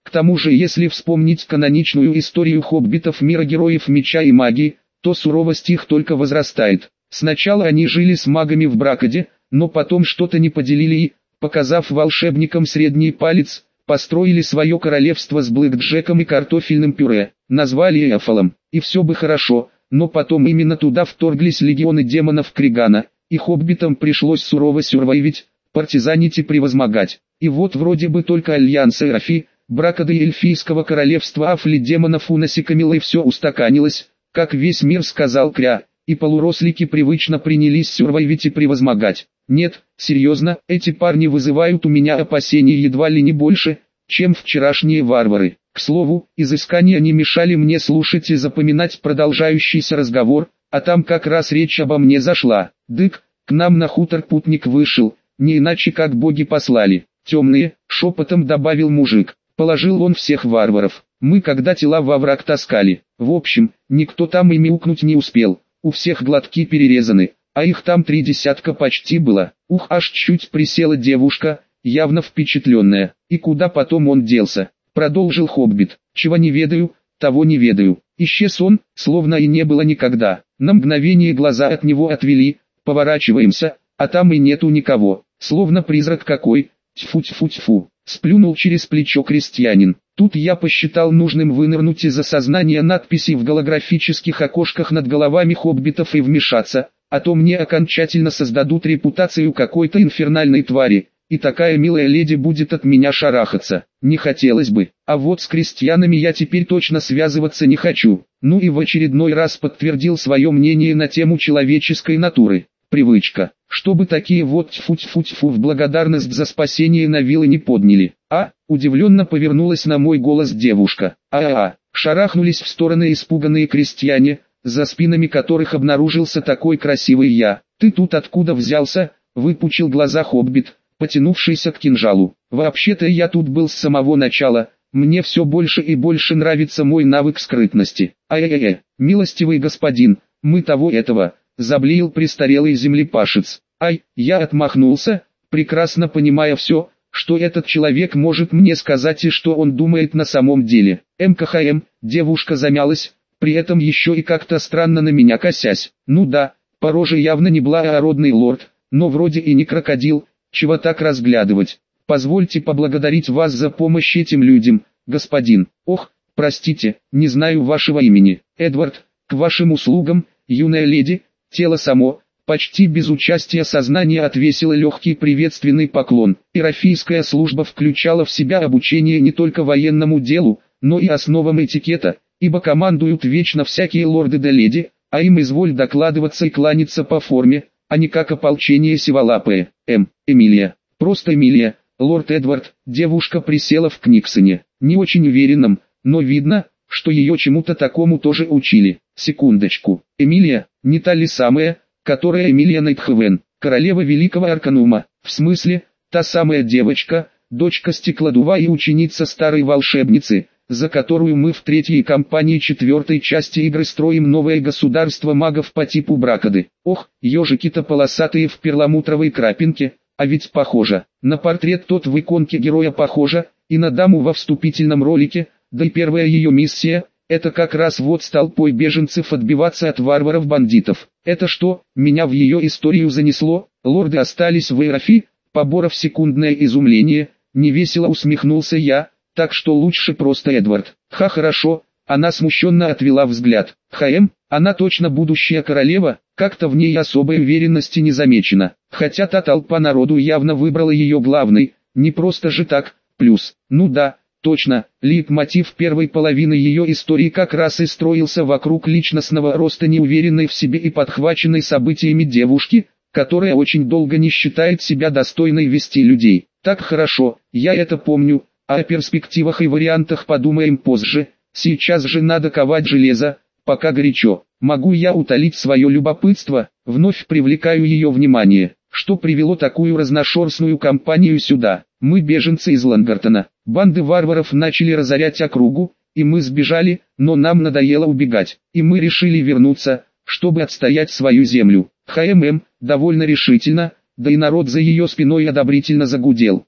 К тому же, если вспомнить каноничную историю хоббитов мира героев меча и магии, то суровость их только возрастает. Сначала они жили с магами в Бракаде, но потом что-то не поделили и, показав волшебникам средний палец, построили свое королевство с блэкджеком и картофельным пюре, назвали Эфалом, и все бы хорошо, но потом именно туда вторглись легионы демонов Кригана, и хоббитам пришлось сурово сюрвайвить, партизанить и превозмогать. И вот вроде бы только альянс Эрафи, Бракада и эльфийского королевства Афли демонов унасекомило и все устаканилось, как весь мир сказал Кря, и полурослики привычно принялись сюрвайвить и превозмогать. Нет, серьезно, эти парни вызывают у меня опасения едва ли не больше, чем вчерашние варвары. К слову, изыскания не мешали мне слушать и запоминать продолжающийся разговор, а там как раз речь обо мне зашла. Дык, к нам на хутор путник вышел, не иначе как боги послали. Темные, шепотом добавил мужик, положил он всех варваров. Мы когда тела во враг таскали. В общем, никто там и мяукнуть не успел, у всех глотки перерезаны, а их там 3 десятка почти было. Ух, аж чуть присела девушка, явно впечатленная. И куда потом он делся? Продолжил хоббит. Чего не ведаю, того не ведаю. Исчез он, словно и не было никогда. На мгновение глаза от него отвели, поворачиваемся, а там и нету никого. Словно призрак какой. Тьфу-тьфу-тьфу. Сплюнул через плечо крестьянин. Тут я посчитал нужным вынырнуть из осознания надписей в голографических окошках над головами хоббитов и вмешаться, а то мне окончательно создадут репутацию какой-то инфернальной твари, и такая милая леди будет от меня шарахаться. Не хотелось бы, а вот с крестьянами я теперь точно связываться не хочу. Ну и в очередной раз подтвердил свое мнение на тему человеческой натуры. Привычка, чтобы такие вот тьфу-тьфу-тьфу в благодарность за спасение на вилы не подняли. Удивленно повернулась на мой голос девушка. Шарахнулись в стороны испуганные крестьяне, за спинами которых обнаружился такой красивый я. Ты тут откуда взялся? Выпучил глаза хоббит, потянувшийся к кинжалу. Вообще-то я тут был с самого начала, мне все больше и больше нравится мой навык скрытности. Милостивый господин, мы того этого, заблеял престарелый землепашец. Я отмахнулся, прекрасно понимая все, что этот человек может мне сказать и что он думает на самом деле. МКХМ, девушка замялась, при этом еще и как-то странно на меня косясь. Ну да, по роже явно не благородный лорд, но вроде и не крокодил, чего так разглядывать. Позвольте поблагодарить вас за помощь этим людям, господин. Ох, простите, не знаю вашего имени. Эдвард, к вашим услугам, юная леди. Тело само, почти без участия сознания отвесило легкий приветственный поклон. Эрафийская служба включала в себя обучение не только военному делу, но и основам этикета, ибо командуют вечно всякие лорды да леди, а им изволь докладываться и кланяться по форме, а не как ополчение сиволапое. Эмилия, просто Эмилия, лорд Эдвард. Девушка присела в Книксоне, не очень уверенном, но видно, что ее чему-то такому тоже учили. Секундочку, Эмилия, не та ли самая, которая Эмилия Найтхевен, королева Великого Арканума? В смысле, та самая девочка, дочка Стеклодува и ученица старой волшебницы, за которую мы в третьей кампании 4-й части игры строим новое государство магов по типу Бракады. Ох, ежики-то полосатые в перламутровой крапинке, а ведь похоже. На портрет тот в иконке героя похоже, и на даму во вступительном ролике, да и первая ее миссия – это как раз вот с толпой беженцев отбиваться от варваров-бандитов. Это что, меня в ее историю занесло? Лорды остались в Эрафи? Поборов секундное изумление, невесело усмехнулся я, так что лучше просто Эдвард. Хорошо, она смущенно отвела взгляд. Она точно будущая королева, как-то в ней особой уверенности не замечено. Хотя та толпа народу явно выбрала ее главной, не просто же так, плюс, ну да. Точно, лейтмотив первой половины ее истории как раз и строился вокруг личностного роста неуверенной в себе и подхваченной событиями девушки, которая очень долго не считает себя достойной вести людей. Так хорошо, я это помню, а о перспективах и вариантах подумаем позже, сейчас же надо ковать железо, пока горячо. Могу я утолить свое любопытство, вновь привлекаю ее внимание. Что привело такую разношерстную компанию сюда? Мы беженцы из Лангартона. Банды варваров начали разорять округу, и мы сбежали, но нам надоело убегать, и мы решили вернуться, чтобы отстоять свою землю. Довольно решительно, да и народ за ее спиной одобрительно загудел.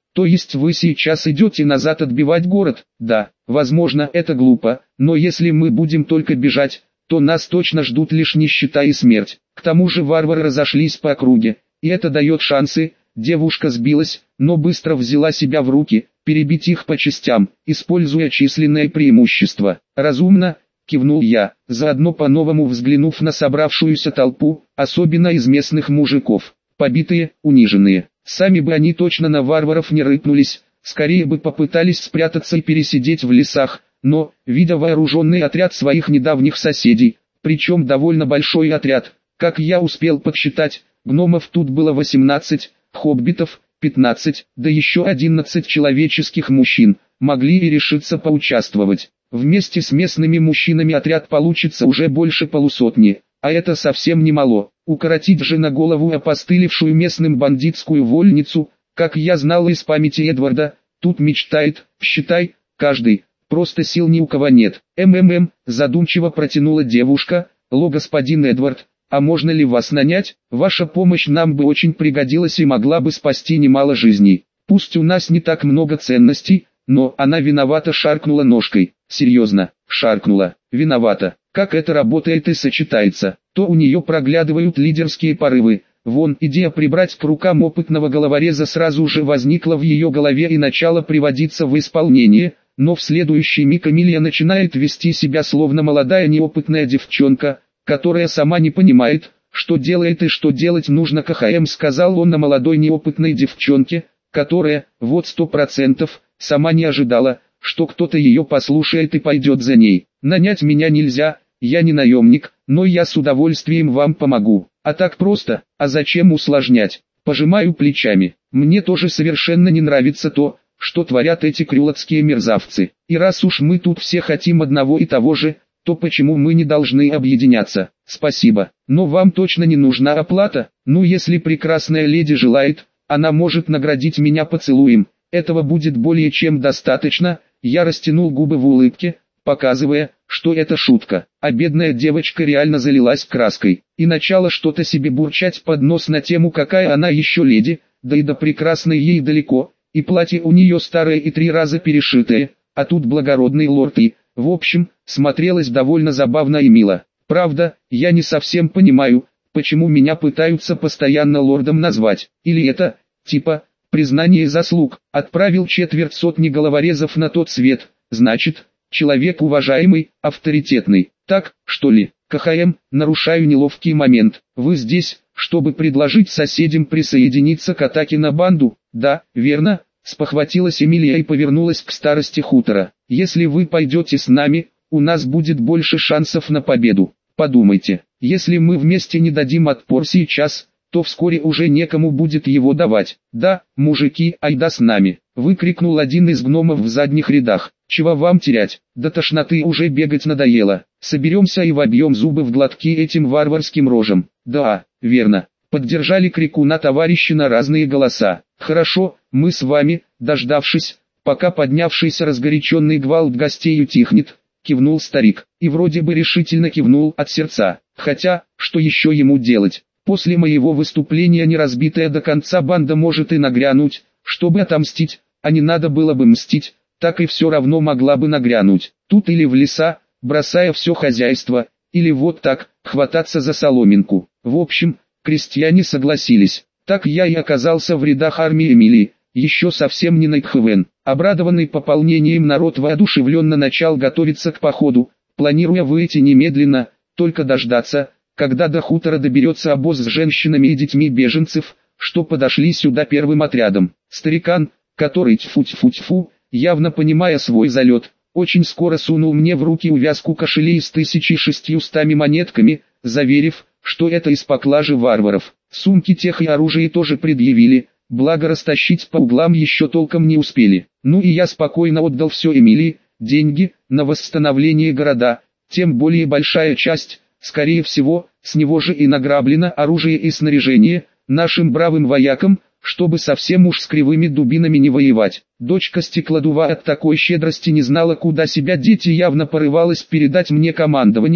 То есть вы сейчас идете назад отбивать город? Да, возможно это глупо, но если мы будем только бежать, то нас точно ждут лишь нищета и смерть. К тому же варвары разошлись по округе, и это дает шансы. Девушка сбилась, но быстро взяла себя в руки, перебить их по частям, используя численное преимущество. Разумно, кивнул я, заодно по-новому взглянув на собравшуюся толпу, особенно из местных мужиков, побитые, униженные. Сами бы они точно на варваров не рыпнулись, скорее бы попытались спрятаться и пересидеть в лесах, но, видя вооруженный отряд своих недавних соседей, причем довольно большой отряд, как я успел подсчитать, гномов тут было 18, хоббитов 15, да еще 11 человеческих мужчин, могли и решиться поучаствовать. Вместе с местными мужчинами отряд получится уже больше полусотни, а это совсем немало. Укоротить же на голову опостылевшую местным бандитскую вольницу, как я знал из памяти Эдварда, тут мечтает, считай, каждый, просто сил ни у кого нет. Задумчиво протянула девушка. Господин Эдвард, а можно ли вас нанять? Ваша помощь нам бы очень пригодилась и могла бы спасти немало жизней. Пусть у нас не так много ценностей, но она виновато шаркнула ножкой. Серьезно, шаркнула, виновата. Как это работает и сочетается? То у нее проглядывают лидерские порывы. Вон, идея прибрать к рукам опытного головореза сразу же возникла в ее голове и начала приводиться в исполнение, но в следующий миг Эмилия начинает вести себя словно молодая неопытная девчонка, которая сама не понимает, что делает и что делать нужно. Сказал он на молодой неопытной девчонке, которая, вот 100%, сама не ожидала, что кто-то ее послушает и пойдет за ней. Нанять меня нельзя, я не наемник, но я с удовольствием вам помогу. А так просто, а зачем усложнять? Пожимаю плечами. Мне тоже совершенно не нравится то, что творят эти крюлотские мерзавцы. И раз уж мы тут все хотим одного и того же, то почему мы не должны объединяться? Спасибо, но вам точно не нужна оплата? Ну если прекрасная леди желает, она может наградить меня поцелуем. Этого будет более чем достаточно. Я растянул губы в улыбке, показывая, что это шутка. А бедная девочка реально залилась краской и начала что-то себе бурчать под нос на тему, какая она еще леди, да и до прекрасной ей далеко, и платье у нее старое и 3 раза перешитое, а тут благородный лорд и, в общем, смотрелось довольно забавно и мило. Правда, я не совсем понимаю, почему меня пытаются постоянно лордом назвать, или это, типа, признание заслуг. Отправил 250 головорезов на тот свет, значит, человек уважаемый, авторитетный. Так, что ли? Нарушаю неловкий момент. Вы здесь, чтобы предложить соседям присоединиться к атаке на банду? Да, верно. Спохватилась Эмилия и повернулась к старости хутора. Если вы пойдете с нами, у нас будет больше шансов на победу. Подумайте, если мы вместе не дадим отпор сейчас, то вскоре уже некому будет его давать. Да, мужики, айда с нами, выкрикнул один из гномов в задних рядах. Чего вам терять? До тошноты уже бегать надоело. Соберемся и вобьем зубы в глотки этим варварским рожам. Да, верно. Поддержали крикуна товарищи на разные голоса. Хорошо, мы с вами, дождавшись, пока поднявшийся разгоряченный гвалт гостей утихнет, кивнул старик. И вроде бы решительно кивнул от сердца. Хотя, что еще ему делать? После моего выступления не разбитая до конца банда может и нагрянуть, чтобы отомстить, а не надо было бы мстить, так и все равно могла бы нагрянуть. Тут или в леса, бросая все хозяйство, или вот так, хвататься за соломинку. В общем, крестьяне согласились. Так я и оказался в рядах армии Эмилии, еще совсем не Найтхевен. Обрадованный пополнением народ воодушевленно начал готовиться к походу, планируя выйти немедленно, только дождаться, когда до хутора доберется обоз с женщинами и детьми беженцев, что подошли сюда первым отрядом. Старикан, который тьфу-тьфу-тьфу, явно понимая свой залет, очень скоро сунул мне в руки увязку кошелей с 1600 монетками, заверив, что это из поклажи варваров. Сумки тех и оружие тоже предъявили, благо растащить по углам еще толком не успели. Ну и я спокойно отдал все Эмилии, деньги, на восстановление города, тем более большая часть, скорее всего, с него же и награблено оружие и снаряжение, нашим бравым воякам, чтобы совсем уж с кривыми дубинами не воевать. Дочка Стеклодува от такой щедрости не знала, куда себя деть, и явно порывалась передать мне командование,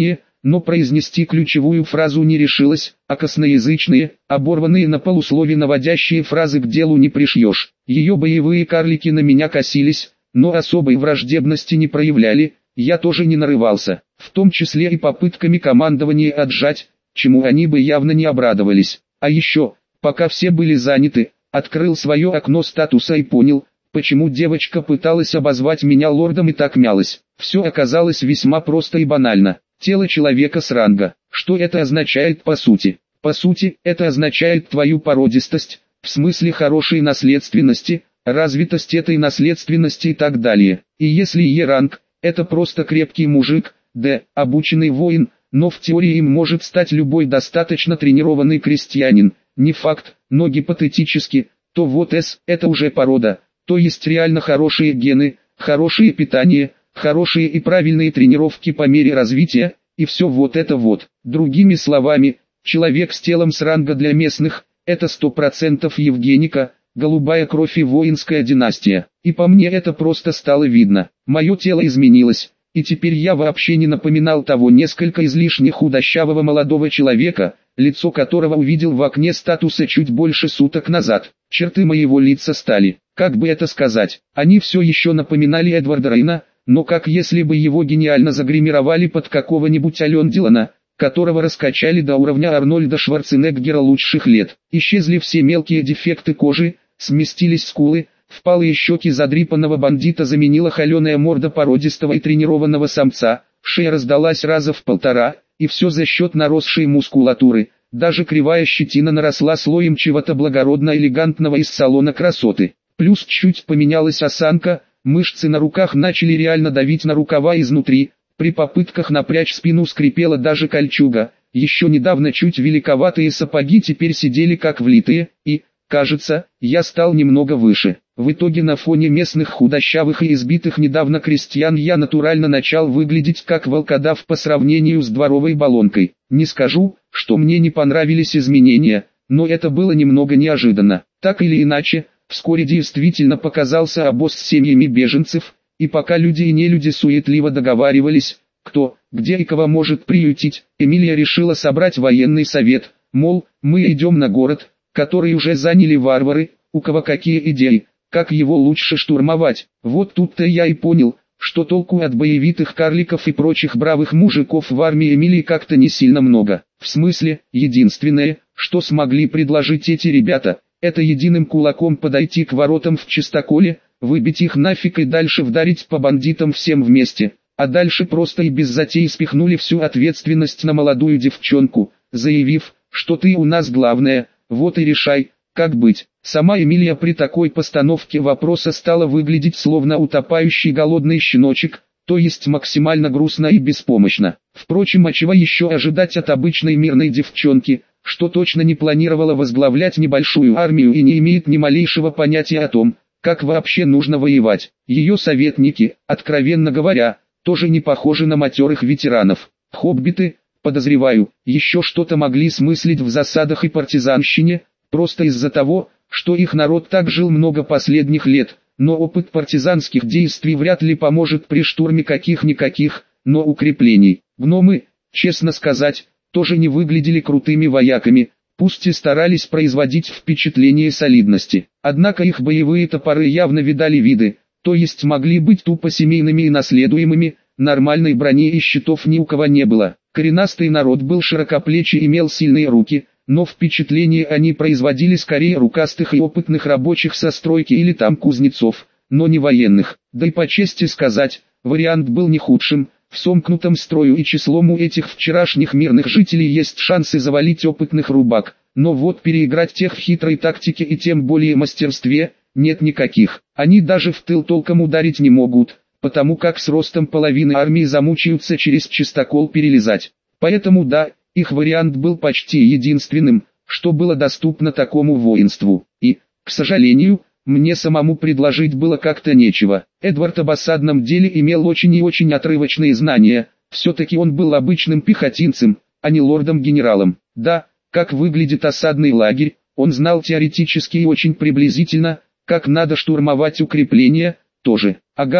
но произнести ключевую фразу не решилась, а косноязычные, оборванные на полуслове наводящие фразы к делу не пришьешь. Ее боевые карлики на меня косились, но особой враждебности не проявляли, я тоже не нарывался, в том числе и попытками командования отжать, чему они бы явно не обрадовались. А еще, пока все были заняты, открыл свое окно статуса и понял, почему девочка пыталась обозвать меня лордом и так мялась. Все оказалось весьма просто и банально. Тело человека с ранга. Что это означает по сути? По сути, это означает твою породистость, в смысле хорошей наследственности, развитость этой наследственности и так далее. И если Е-ранг, это просто крепкий мужик, Д, обученный воин, но в теории им может стать любой достаточно тренированный крестьянин. Не факт, но гипотетически, то вот С, это уже порода, то есть реально хорошие гены, хорошее питание, хорошие и правильные тренировки по мере развития, и все вот это вот. Другими словами, человек с телом с ранга для местных, это 100% Евгеника, голубая кровь и воинская династия. И по мне это просто стало видно. Мое тело изменилось, и теперь я вообще не напоминал того несколько излишне худощавого молодого человека, лицо которого увидел в окне статуса чуть больше суток назад. Черты моего лица стали, как бы это сказать, они все еще напоминали Эдварда Рейна, но как если бы его гениально загримировали под какого-нибудь Ален Дилана, которого раскачали до уровня Арнольда Шварценеггера лучших лет. Исчезли все мелкие дефекты кожи, сместились скулы, впалые щеки задрипанного бандита заменила холеная морда породистого и тренированного самца, шея раздалась раза в 1,5, и все за счет наросшей мускулатуры. Даже кривая щетина наросла слоем чего-то благородно-элегантного из салона красоты. Плюс чуть поменялась осанка, мышцы на руках начали реально давить на рукава изнутри, при попытках напрячь спину скрипела даже кольчуга, еще недавно чуть великоватые сапоги теперь сидели как влитые, и, кажется, я стал немного выше. В итоге на фоне местных худощавых и избитых недавно крестьян я натурально начал выглядеть как волкодав по сравнению с дворовой баллонкой. Не скажу, что мне не понравились изменения, но это было немного неожиданно. Так или иначе, вскоре действительно показался обоз с семьями беженцев, и пока люди и нелюди суетливо договаривались, кто, где и кого может приютить, Эмилия решила собрать военный совет, мол, мы идем на город, который уже заняли варвары, у кого какие идеи, как его лучше штурмовать. Вот тут-то я и понял, что толку от боевитых карликов и прочих бравых мужиков в армии Эмилии как-то не сильно много. В смысле, единственное, что смогли предложить эти ребята, это единым кулаком подойти к воротам в чистоколе, выбить их нафиг и дальше вдарить по бандитам всем вместе. А дальше просто и без затей спихнули всю ответственность на молодую девчонку, заявив, что ты у нас главная, вот и решай, как быть. Сама Эмилия при такой постановке вопроса стала выглядеть словно утопающий голодный щеночек, то есть максимально грустно и беспомощно. Впрочем, а чего еще ожидать от обычной мирной девчонки, что точно не планировала возглавлять небольшую армию и не имеет ни малейшего понятия о том, как вообще нужно воевать. Ее советники, откровенно говоря, тоже не похожи на матерых ветеранов. Хоббиты, подозреваю, еще что-то могли смыслить в засадах и партизанщине, просто из-за того, что их народ так жил много последних лет, но опыт партизанских действий вряд ли поможет при штурме каких-никаких, но укреплений. Гномы, честно сказать, тоже не выглядели крутыми вояками, пусть и старались производить впечатление солидности. Однако их боевые топоры явно видали виды, то есть могли быть тупо семейными и наследуемыми, нормальной брони и щитов ни у кого не было. Коренастый народ был широкоплечий и имел сильные руки, но впечатление они производили скорее рукастых и опытных рабочих со стройки или там кузнецов, но не военных. Да и по чести сказать, вариант был не худшим. В сомкнутом строю и числом у этих вчерашних мирных жителей есть шансы завалить опытных рубак, но вот переиграть тех в хитрой тактике и тем более мастерстве, нет никаких. Они даже в тыл толком ударить не могут, потому как с ростом половины армии замучаются через чистокол перелезать. Поэтому да, их вариант был почти единственным, что было доступно такому воинству. И, к сожалению, мне самому предложить было как-то нечего. Эдвард об осадном деле имел очень и очень отрывочные знания, все-таки он был обычным пехотинцем, а не лордом-генералом. Да, как выглядит осадный лагерь, он знал теоретически и очень приблизительно, как надо штурмовать укрепления, тоже. Ага,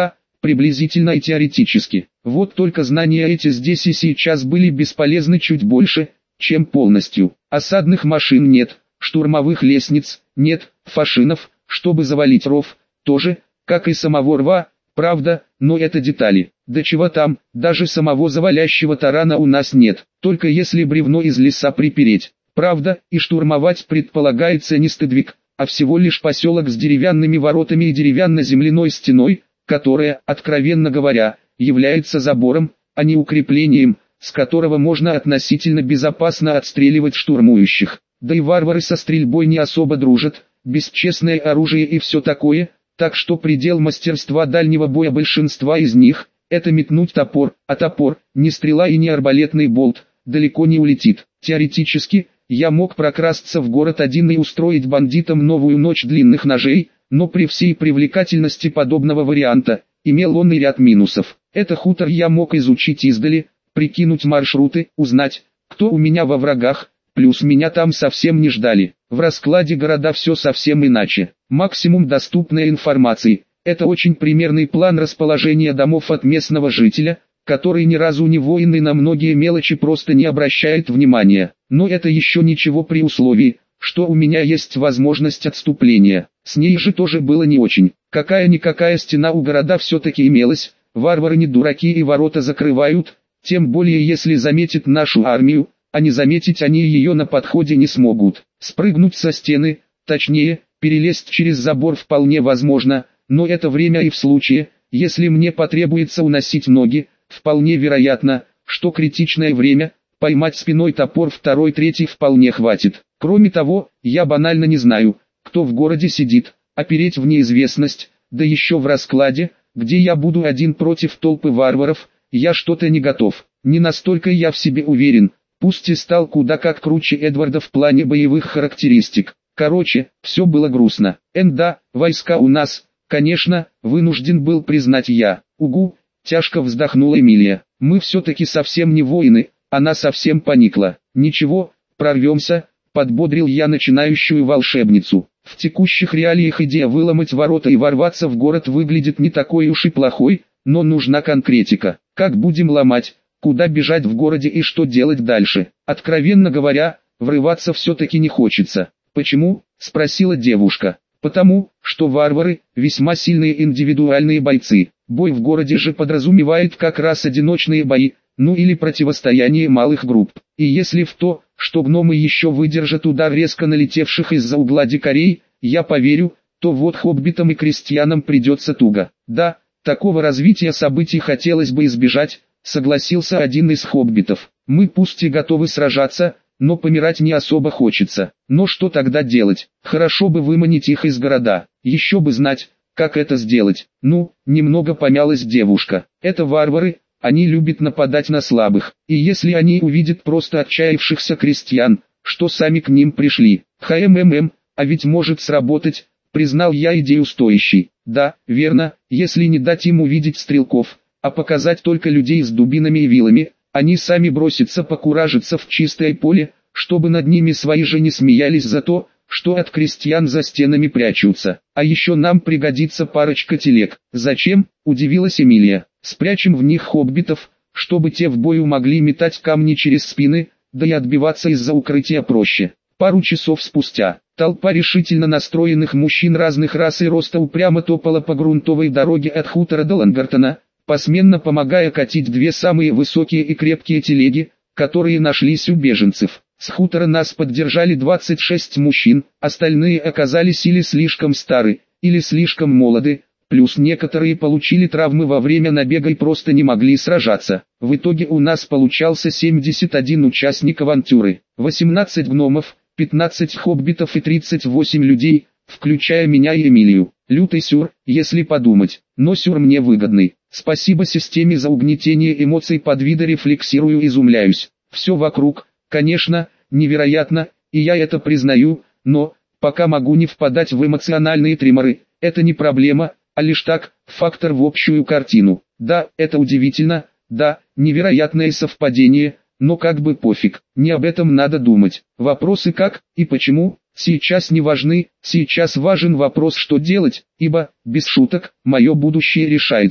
приблизительно и теоретически. Вот только знания эти здесь и сейчас были бесполезны чуть больше, чем полностью. Осадных машин нет, штурмовых лестниц нет, фашинов, чтобы завалить ров, тоже, как и самого рва, правда, но это детали. Да чего там, даже самого завалящего тарана у нас нет, только если бревно из леса припереть. Правда, и штурмовать предполагается не Стыдвик, а всего лишь поселок с деревянными воротами и деревянно-земляной стеной, которая, откровенно говоря, является забором, а не укреплением, с которого можно относительно безопасно отстреливать штурмующих. Да и варвары со стрельбой не особо дружат, бесчестное оружие и все такое, так что предел мастерства дальнего боя большинства из них – это метнуть топор, а топор, ни стрела и ни арбалетный болт, далеко не улетит. Теоретически, я мог прокрасться в город один и устроить бандитам новую ночь длинных ножей, но при всей привлекательности подобного варианта, имел он и ряд минусов. Это хутор я мог изучить издали, прикинуть маршруты, узнать, кто у меня во врагах, плюс меня там совсем не ждали. В раскладе города все совсем иначе. Максимум доступной информации – это очень примерный план расположения домов от местного жителя, который ни разу не воин и на многие мелочи просто не обращает внимания. Но это еще ничего при условии, что у меня есть возможность отступления. С ней же тоже было не очень. Какая-никакая стена у города все-таки имелась, варвары не дураки и ворота закрывают, тем более если заметит нашу армию, а не заметить они ее на подходе не смогут. Спрыгнуть со стены, точнее, перелезть через забор вполне возможно, но это время и в случае, если мне потребуется уносить ноги, вполне вероятно, что критичное время, поймать спиной топор второй-третий вполне хватит. Кроме того, я банально не знаю, кто в городе сидит, опереть в неизвестность, да еще в раскладе, где я буду один против толпы варваров, я что-то не готов. Не настолько я в себе уверен, пусть и стал куда как круче Эдварда в плане боевых характеристик. Короче, все было грустно. Да, войска у нас, конечно, вынужден был признать я. Угу, тяжко вздохнула Эмилия. Мы все-таки совсем не воины, она совсем поникла. Ничего, прорвемся, подбодрил я начинающую волшебницу. В текущих реалиях идея выломать ворота и ворваться в город выглядит не такой уж и плохой, но нужна конкретика. Как будем ломать, куда бежать в городе и что делать дальше? Откровенно говоря, врываться все-таки не хочется. Почему? Спросила девушка. Потому, что варвары – весьма сильные индивидуальные бойцы. Бой в городе же подразумевает как раз одиночные бои, ну или противостояние малых групп. И если в то, что гномы еще выдержат удар резко налетевших из-за угла дикарей, я поверю, то вот хоббитам и крестьянам придется туго. Да, такого развития событий хотелось бы избежать, согласился один из хоббитов. Мы пусть и готовы сражаться, но помирать не особо хочется. Но что тогда делать? Хорошо бы выманить их из города. Еще бы знать, как это сделать. Ну, немного помялась девушка. Это варвары, они любят нападать на слабых. И если они увидят просто отчаявшихся крестьян, что сами к ним пришли. А ведь может сработать, признал я идею стоящей. Да, верно, если не дать им увидеть стрелков, а показать только людей с дубинами и вилами, они сами бросятся покуражиться в чистое поле, чтобы над ними свои же не смеялись за то, что от крестьян за стенами прячутся. А еще нам пригодится парочка телег. Зачем? Удивилась Эмилия. Спрячем в них хоббитов, чтобы те в бою могли метать камни через спины, да и отбиваться из-за укрытия проще. Пару часов спустя, толпа решительно настроенных мужчин разных рас и роста упрямо топала по грунтовой дороге от хутора до Лангартона, посменно помогая катить две самые высокие и крепкие телеги, которые нашлись у беженцев. С хутора нас поддержали 26 мужчин, остальные оказались или слишком стары, или слишком молоды, плюс некоторые получили травмы во время набега и просто не могли сражаться. В итоге у нас получался 71 участник авантюры, 18 гномов, 15 хоббитов и 38 людей, включая меня и Эмилию. Лютый сюр, если подумать, но сюр мне выгодный. Спасибо системе за угнетение эмоций под вида рефлексирую, изумляюсь. Все вокруг, конечно, невероятно, и я это признаю, но, пока могу не впадать в эмоциональные треморы, это не проблема, а лишь так, фактор в общую картину. Да, это удивительно, да, невероятное совпадение, но как бы пофиг, не об этом надо думать. Вопросы как и почему сейчас не важны, сейчас важен вопрос, что делать, ибо, без шуток, мое будущее решается.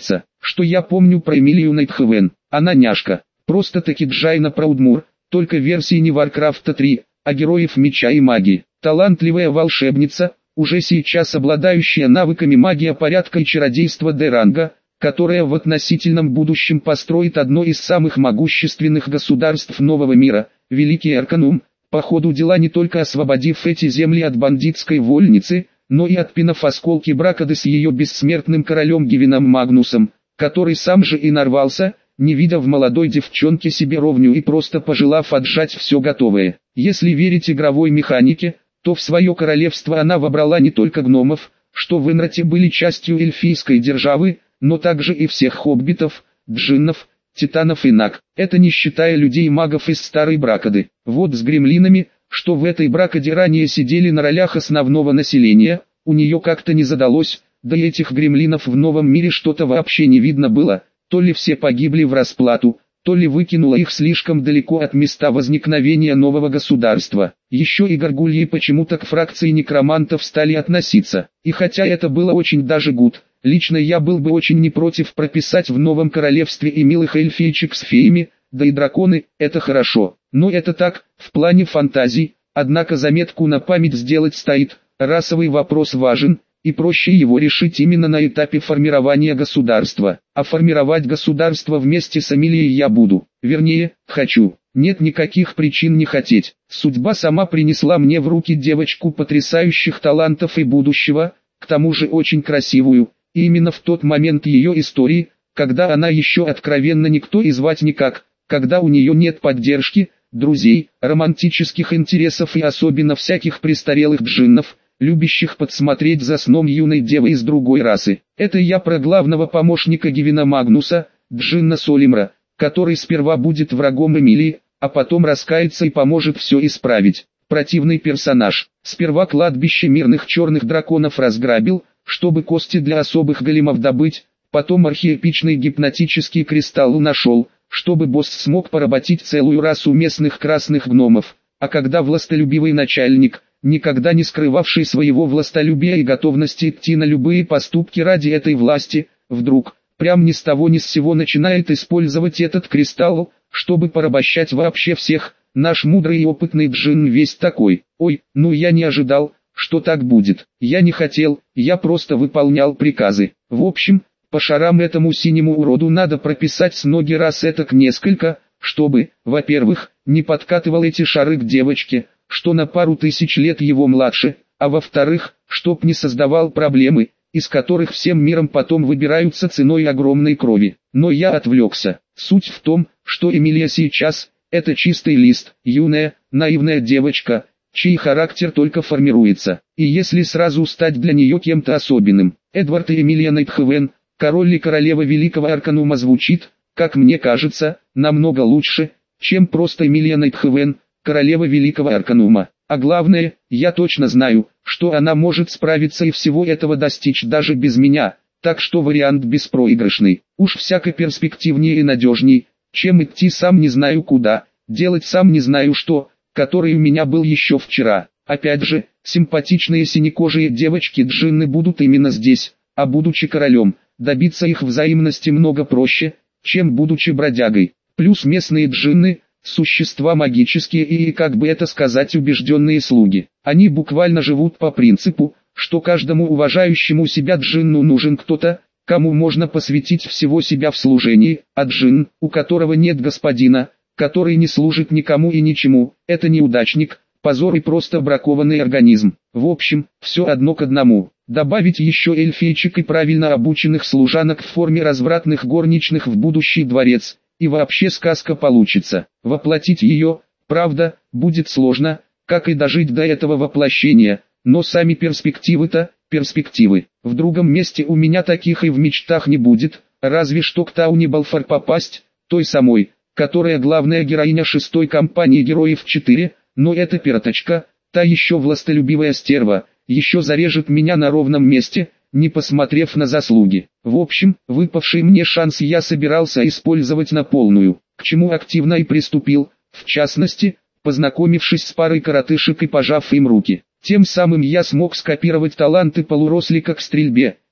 что я помню про Эмилию Найтхевен. Она няшка, просто-таки Джайна Праудмур, только версии не Варкрафта 3, а Героев Меча и Магии. Талантливая волшебница, уже сейчас обладающая навыками магия порядка и чародейства Д-ранга, которая в относительном будущем построит одно из самых могущественных государств нового мира, Великий Арканум, по ходу дела не только освободив эти земли от бандитской вольницы, но и отпинав осколки Бракады с ее бессмертным королем Гивином Магнусом, который сам же и нарвался, не видя в молодой девчонке себе ровню и просто пожелав отжать все готовое. Если верить игровой механике, то в свое королевство она вобрала не только гномов, что в Инрате были частью эльфийской державы, но также и всех хоббитов, джиннов, титанов и наг. Это не считая людей-магов из старой Бракады. Вот с гремлинами, что в этой Бракаде ранее сидели на ролях основного населения, у нее как-то не задалось, да и этих гремлинов в новом мире что-то вообще не видно было, то ли все погибли в расплату, то ли выкинуло их слишком далеко от места возникновения нового государства. Еще и горгульи почему-то к фракции некромантов стали относиться. И хотя это было очень даже гуд, лично я был бы очень не против прописать в новом королевстве и милых эльфийчик с феями, да и драконы, это хорошо. Но это так, в плане фантазий, однако заметку на память сделать стоит, расовый вопрос важен, и проще его решить именно на этапе формирования государства. А формировать государство вместе с Эмилией я буду, вернее, хочу. Нет никаких причин не хотеть. Судьба сама принесла мне в руки девочку потрясающих талантов и будущего, к тому же очень красивую, и именно в тот момент ее истории, когда она еще откровенно никто и звать никак, когда у нее нет поддержки, друзей, романтических интересов и особенно всяких престарелых джиннов, любящих подсмотреть за сном юной девы из другой расы. Это я про главного помощника Гивина Магнуса, Джинна Солимра, который сперва будет врагом Эмилии, а потом раскается и поможет все исправить. Противный персонаж. Сперва кладбище мирных черных драконов разграбил, чтобы кости для особых големов добыть, потом архиэпичный гипнотический кристалл нашел, чтобы босс смог поработить целую расу местных красных гномов. А когда властолюбивый начальник, никогда не скрывавший своего властолюбия и готовности идти на любые поступки ради этой власти, вдруг, прям ни с того ни с сего начинает использовать этот кристалл, чтобы порабощать вообще всех. Наш мудрый и опытный джин весь такой: ой, ну я не ожидал, что так будет. Я не хотел, я просто выполнял приказы. В общем, по шарам этому синему уроду надо прописать с ноги раз этак несколько, чтобы, во-первых, не подкатывал эти шары к девочке, что на пару тысяч лет его младше, а во-вторых, чтоб не создавал проблемы, из которых всем миром потом выбираются ценой огромной крови. Но я отвлекся. Суть в том, что Эмилия сейчас – это чистый лист, юная, наивная девочка, чей характер только формируется. И если сразу стать для нее кем-то особенным, Эдвард и Эмилия Найтхевен, король и королева Великого Арканума звучит, как мне кажется, намного лучше, чем просто Эмилия Найтхевен, королева Великого Арканума. А главное, я точно знаю, что она может справиться и всего этого достичь даже без меня, так что вариант беспроигрышный. Уж всяко перспективнее и надежней, чем идти сам не знаю куда, делать сам не знаю что, который у меня был еще вчера. Опять же, симпатичные синекожие девочки-джинны будут именно здесь, а будучи королем, добиться их взаимности много проще, чем будучи бродягой. Плюс местные джинны – существа магические и, как бы это сказать, убежденные слуги. Они буквально живут по принципу, что каждому уважающему себя джинну нужен кто-то, кому можно посвятить всего себя в служении, а джин, у которого нет господина, который не служит никому и ничему, это неудачник, позор и просто бракованный организм. В общем, все одно к одному. Добавить еще эльфийчик и правильно обученных служанок в форме развратных горничных в будущий дворец, и вообще сказка получится. Воплотить ее, правда, будет сложно, как и дожить до этого воплощения, но сами перспективы-то, перспективы. В другом месте у меня таких и в мечтах не будет, разве что к Тауни Балфор попасть, той самой, которая главная героиня 6-й кампании Героев 4, но эта пироточка, та еще властолюбивая стерва, еще зарежет меня на ровном месте, не посмотрев на заслуги. В общем, выпавший мне шанс я собирался использовать на полную, к чему активно и приступил, в частности, познакомившись с парой коротышек и пожав им руки. Тем самым я смог скопировать таланты полурослика к стрельбе,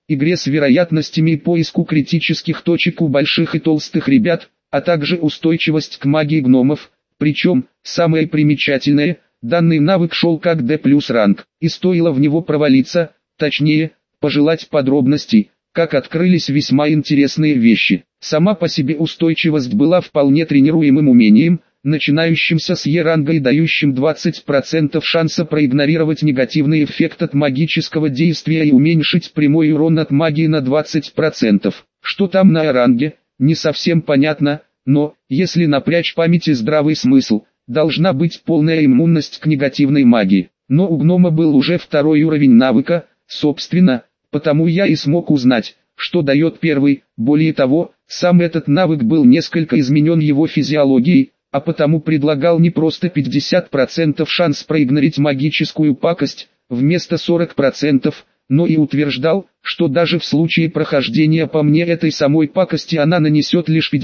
игре с вероятностями и поиску критических точек у больших и толстых ребят, а также устойчивость к магии гномов. Причем, самое примечательное, данный навык шел как D+ ранг, и стоило в него провалиться, точнее, пожелать подробностей, как открылись весьма интересные вещи. Сама по себе устойчивость была вполне тренируемым умением, начинающимся с Е-ранга и дающим 20% шанса проигнорировать негативный эффект от магического действия и уменьшить прямой урон от магии на 20%. Что там на Е-ранге, не совсем понятно, но, если напрячь память и здравый смысл, должна быть полная иммунность к негативной магии. Но у гнома был уже второй уровень навыка, собственно, потому я и смог узнать, что дает первый. Более того, сам этот навык был несколько изменен его физиологией, а потому предлагал не просто 50% шанс проигнорить магическую пакость, вместо 40%, но и утверждал, что даже в случае прохождения по мне этой самой пакости она нанесет лишь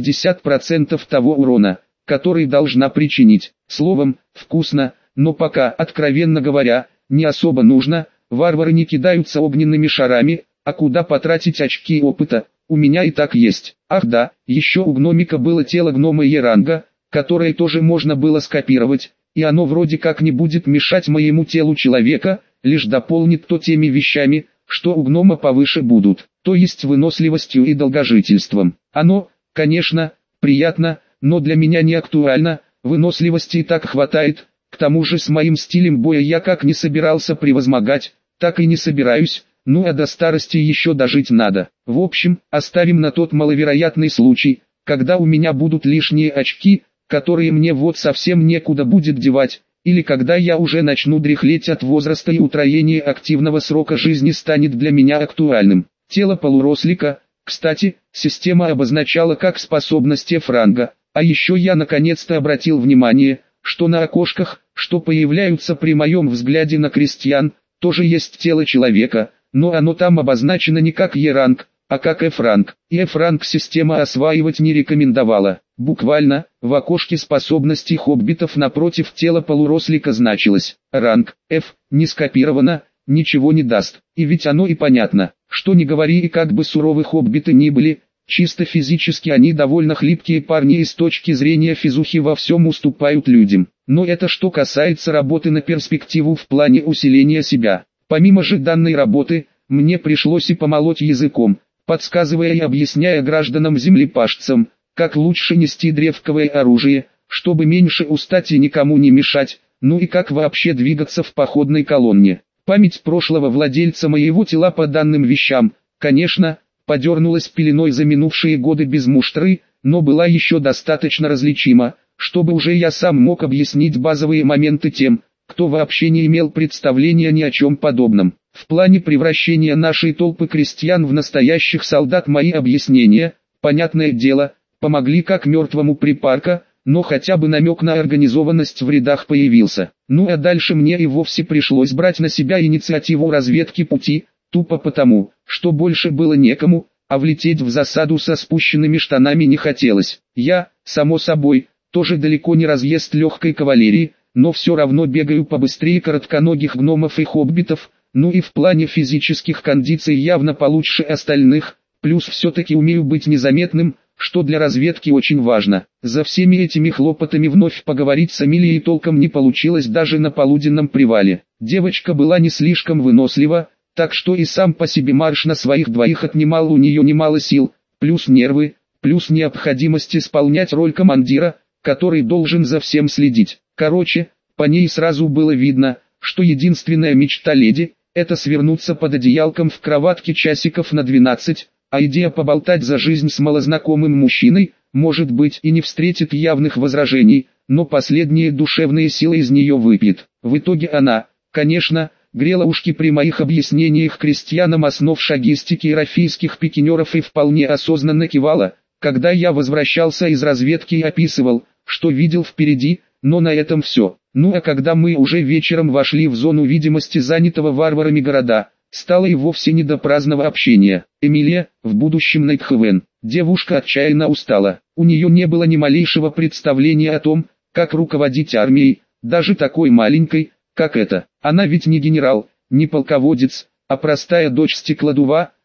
50% того урона, который должна причинить. Словом, вкусно, но пока, откровенно говоря, не особо нужно. Варвары не кидаются огненными шарами, а куда потратить очки опыта, у меня и так есть. Ах да, еще у гномика было тело гнома Е-ранга, которое тоже можно было скопировать, и оно вроде как не будет мешать моему телу человека, лишь дополнит то теми вещами, что у гнома повыше будут, то есть выносливостью и долгожительством. Оно, конечно, приятно, но для меня не актуально, выносливости и так хватает, к тому же с моим стилем боя я как не собирался превозмогать, так и не собираюсь, ну а до старости еще дожить надо. В общем, оставим на тот маловероятный случай, когда у меня будут лишние очки, которые мне вот совсем некуда будет девать, или когда я уже начну дряхлеть от возраста и утроение активного срока жизни станет для меня актуальным. Тело полурослика, кстати, система обозначала как способность F-ранга, а еще я наконец-то обратил внимание, что на окошках, что появляются при моем взгляде на крестьян, тоже есть тело человека, но оно там обозначено не как Е-ранг, а как F-ранг. И F-ранг система осваивать не рекомендовала. Буквально, в окошке способностей хоббитов напротив тела полурослика значилось «ранг F», не скопировано, ничего не даст. И ведь оно и понятно, что не говори и как бы суровы хоббиты ни были, чисто физически они довольно хлипкие парни и с точки зрения физухи во всем уступают людям. Но это что касается работы на перспективу в плане усиления себя. Помимо же данной работы, мне пришлось и помолоть языком, подсказывая и объясняя гражданам-землепашцам, как лучше нести древковое оружие, чтобы меньше устать и никому не мешать, ну и как вообще двигаться в походной колонне. Память прошлого владельца моего тела по данным вещам, конечно, подернулась пеленой за минувшие годы без муштры, но была еще достаточно различима, чтобы уже я сам мог объяснить базовые моменты тем, кто вообще не имел представления ни о чем подобном. В плане превращения нашей толпы крестьян в настоящих солдат мои объяснения, понятное дело, помогли как мертвому припарка, но хотя бы намек на организованность в рядах появился. Ну а дальше мне и вовсе пришлось брать на себя инициативу разведки пути, тупо потому, что больше было некому, а влететь в засаду со спущенными штанами не хотелось. Я, само собой, тоже далеко не разъезд легкой кавалерии, но все равно бегаю побыстрее коротконогих гномов и хоббитов, ну и в плане физических кондиций явно получше остальных, плюс все-таки умею быть незаметным, что для разведки очень важно. За всеми этими хлопотами вновь поговорить с Эмилией толком не получилось даже на полуденном привале. Девочка была не слишком вынослива, так что и сам по себе марш на своих двоих отнимал у нее немало сил, плюс нервы, плюс необходимость исполнять роль командира, который должен за всем следить. Короче, по ней сразу было видно, что единственная мечта леди – это свернуться под одеялком в кроватке часиков на 12, а идея поболтать за жизнь с малознакомым мужчиной, может быть и не встретит явных возражений, но последние душевные силы из нее выпьет. В итоге она, конечно, грела ушки при моих объяснениях крестьянам основ шагистики и рафийских пикинеров и вполне осознанно кивала, когда я возвращался из разведки и описывал, что видел впереди, но на этом все. Ну а когда мы уже вечером вошли в зону видимости занятого варварами города, стало и вовсе не до праздного общения. Эмилия, в будущем Найтхевен, девушка отчаянно устала. У нее не было ни малейшего представления о том, как руководить армией, даже такой маленькой, как эта. Она ведь не генерал, не полководец, а простая дочь стеклодува,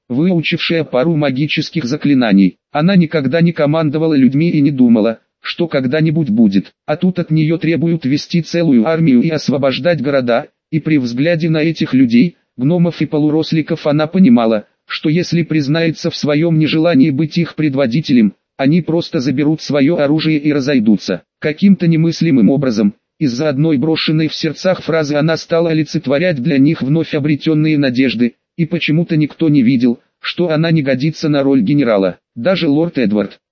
выучившая пару магических заклинаний. Она никогда не командовала людьми и не думала, что когда-нибудь будет. А тут от нее требуют вести целую армию и освобождать города, и при взгляде на этих людей, гномов и полуросликов, она понимала, что если признается в своем нежелании быть их предводителем, они просто заберут свое оружие и разойдутся. Каким-то немыслимым образом, из-за одной брошенной в сердцах фразы она стала олицетворять для них вновь обретенные надежды, и почему-то никто не видел, что она не годится на роль генерала. Даже лорд Эдвард,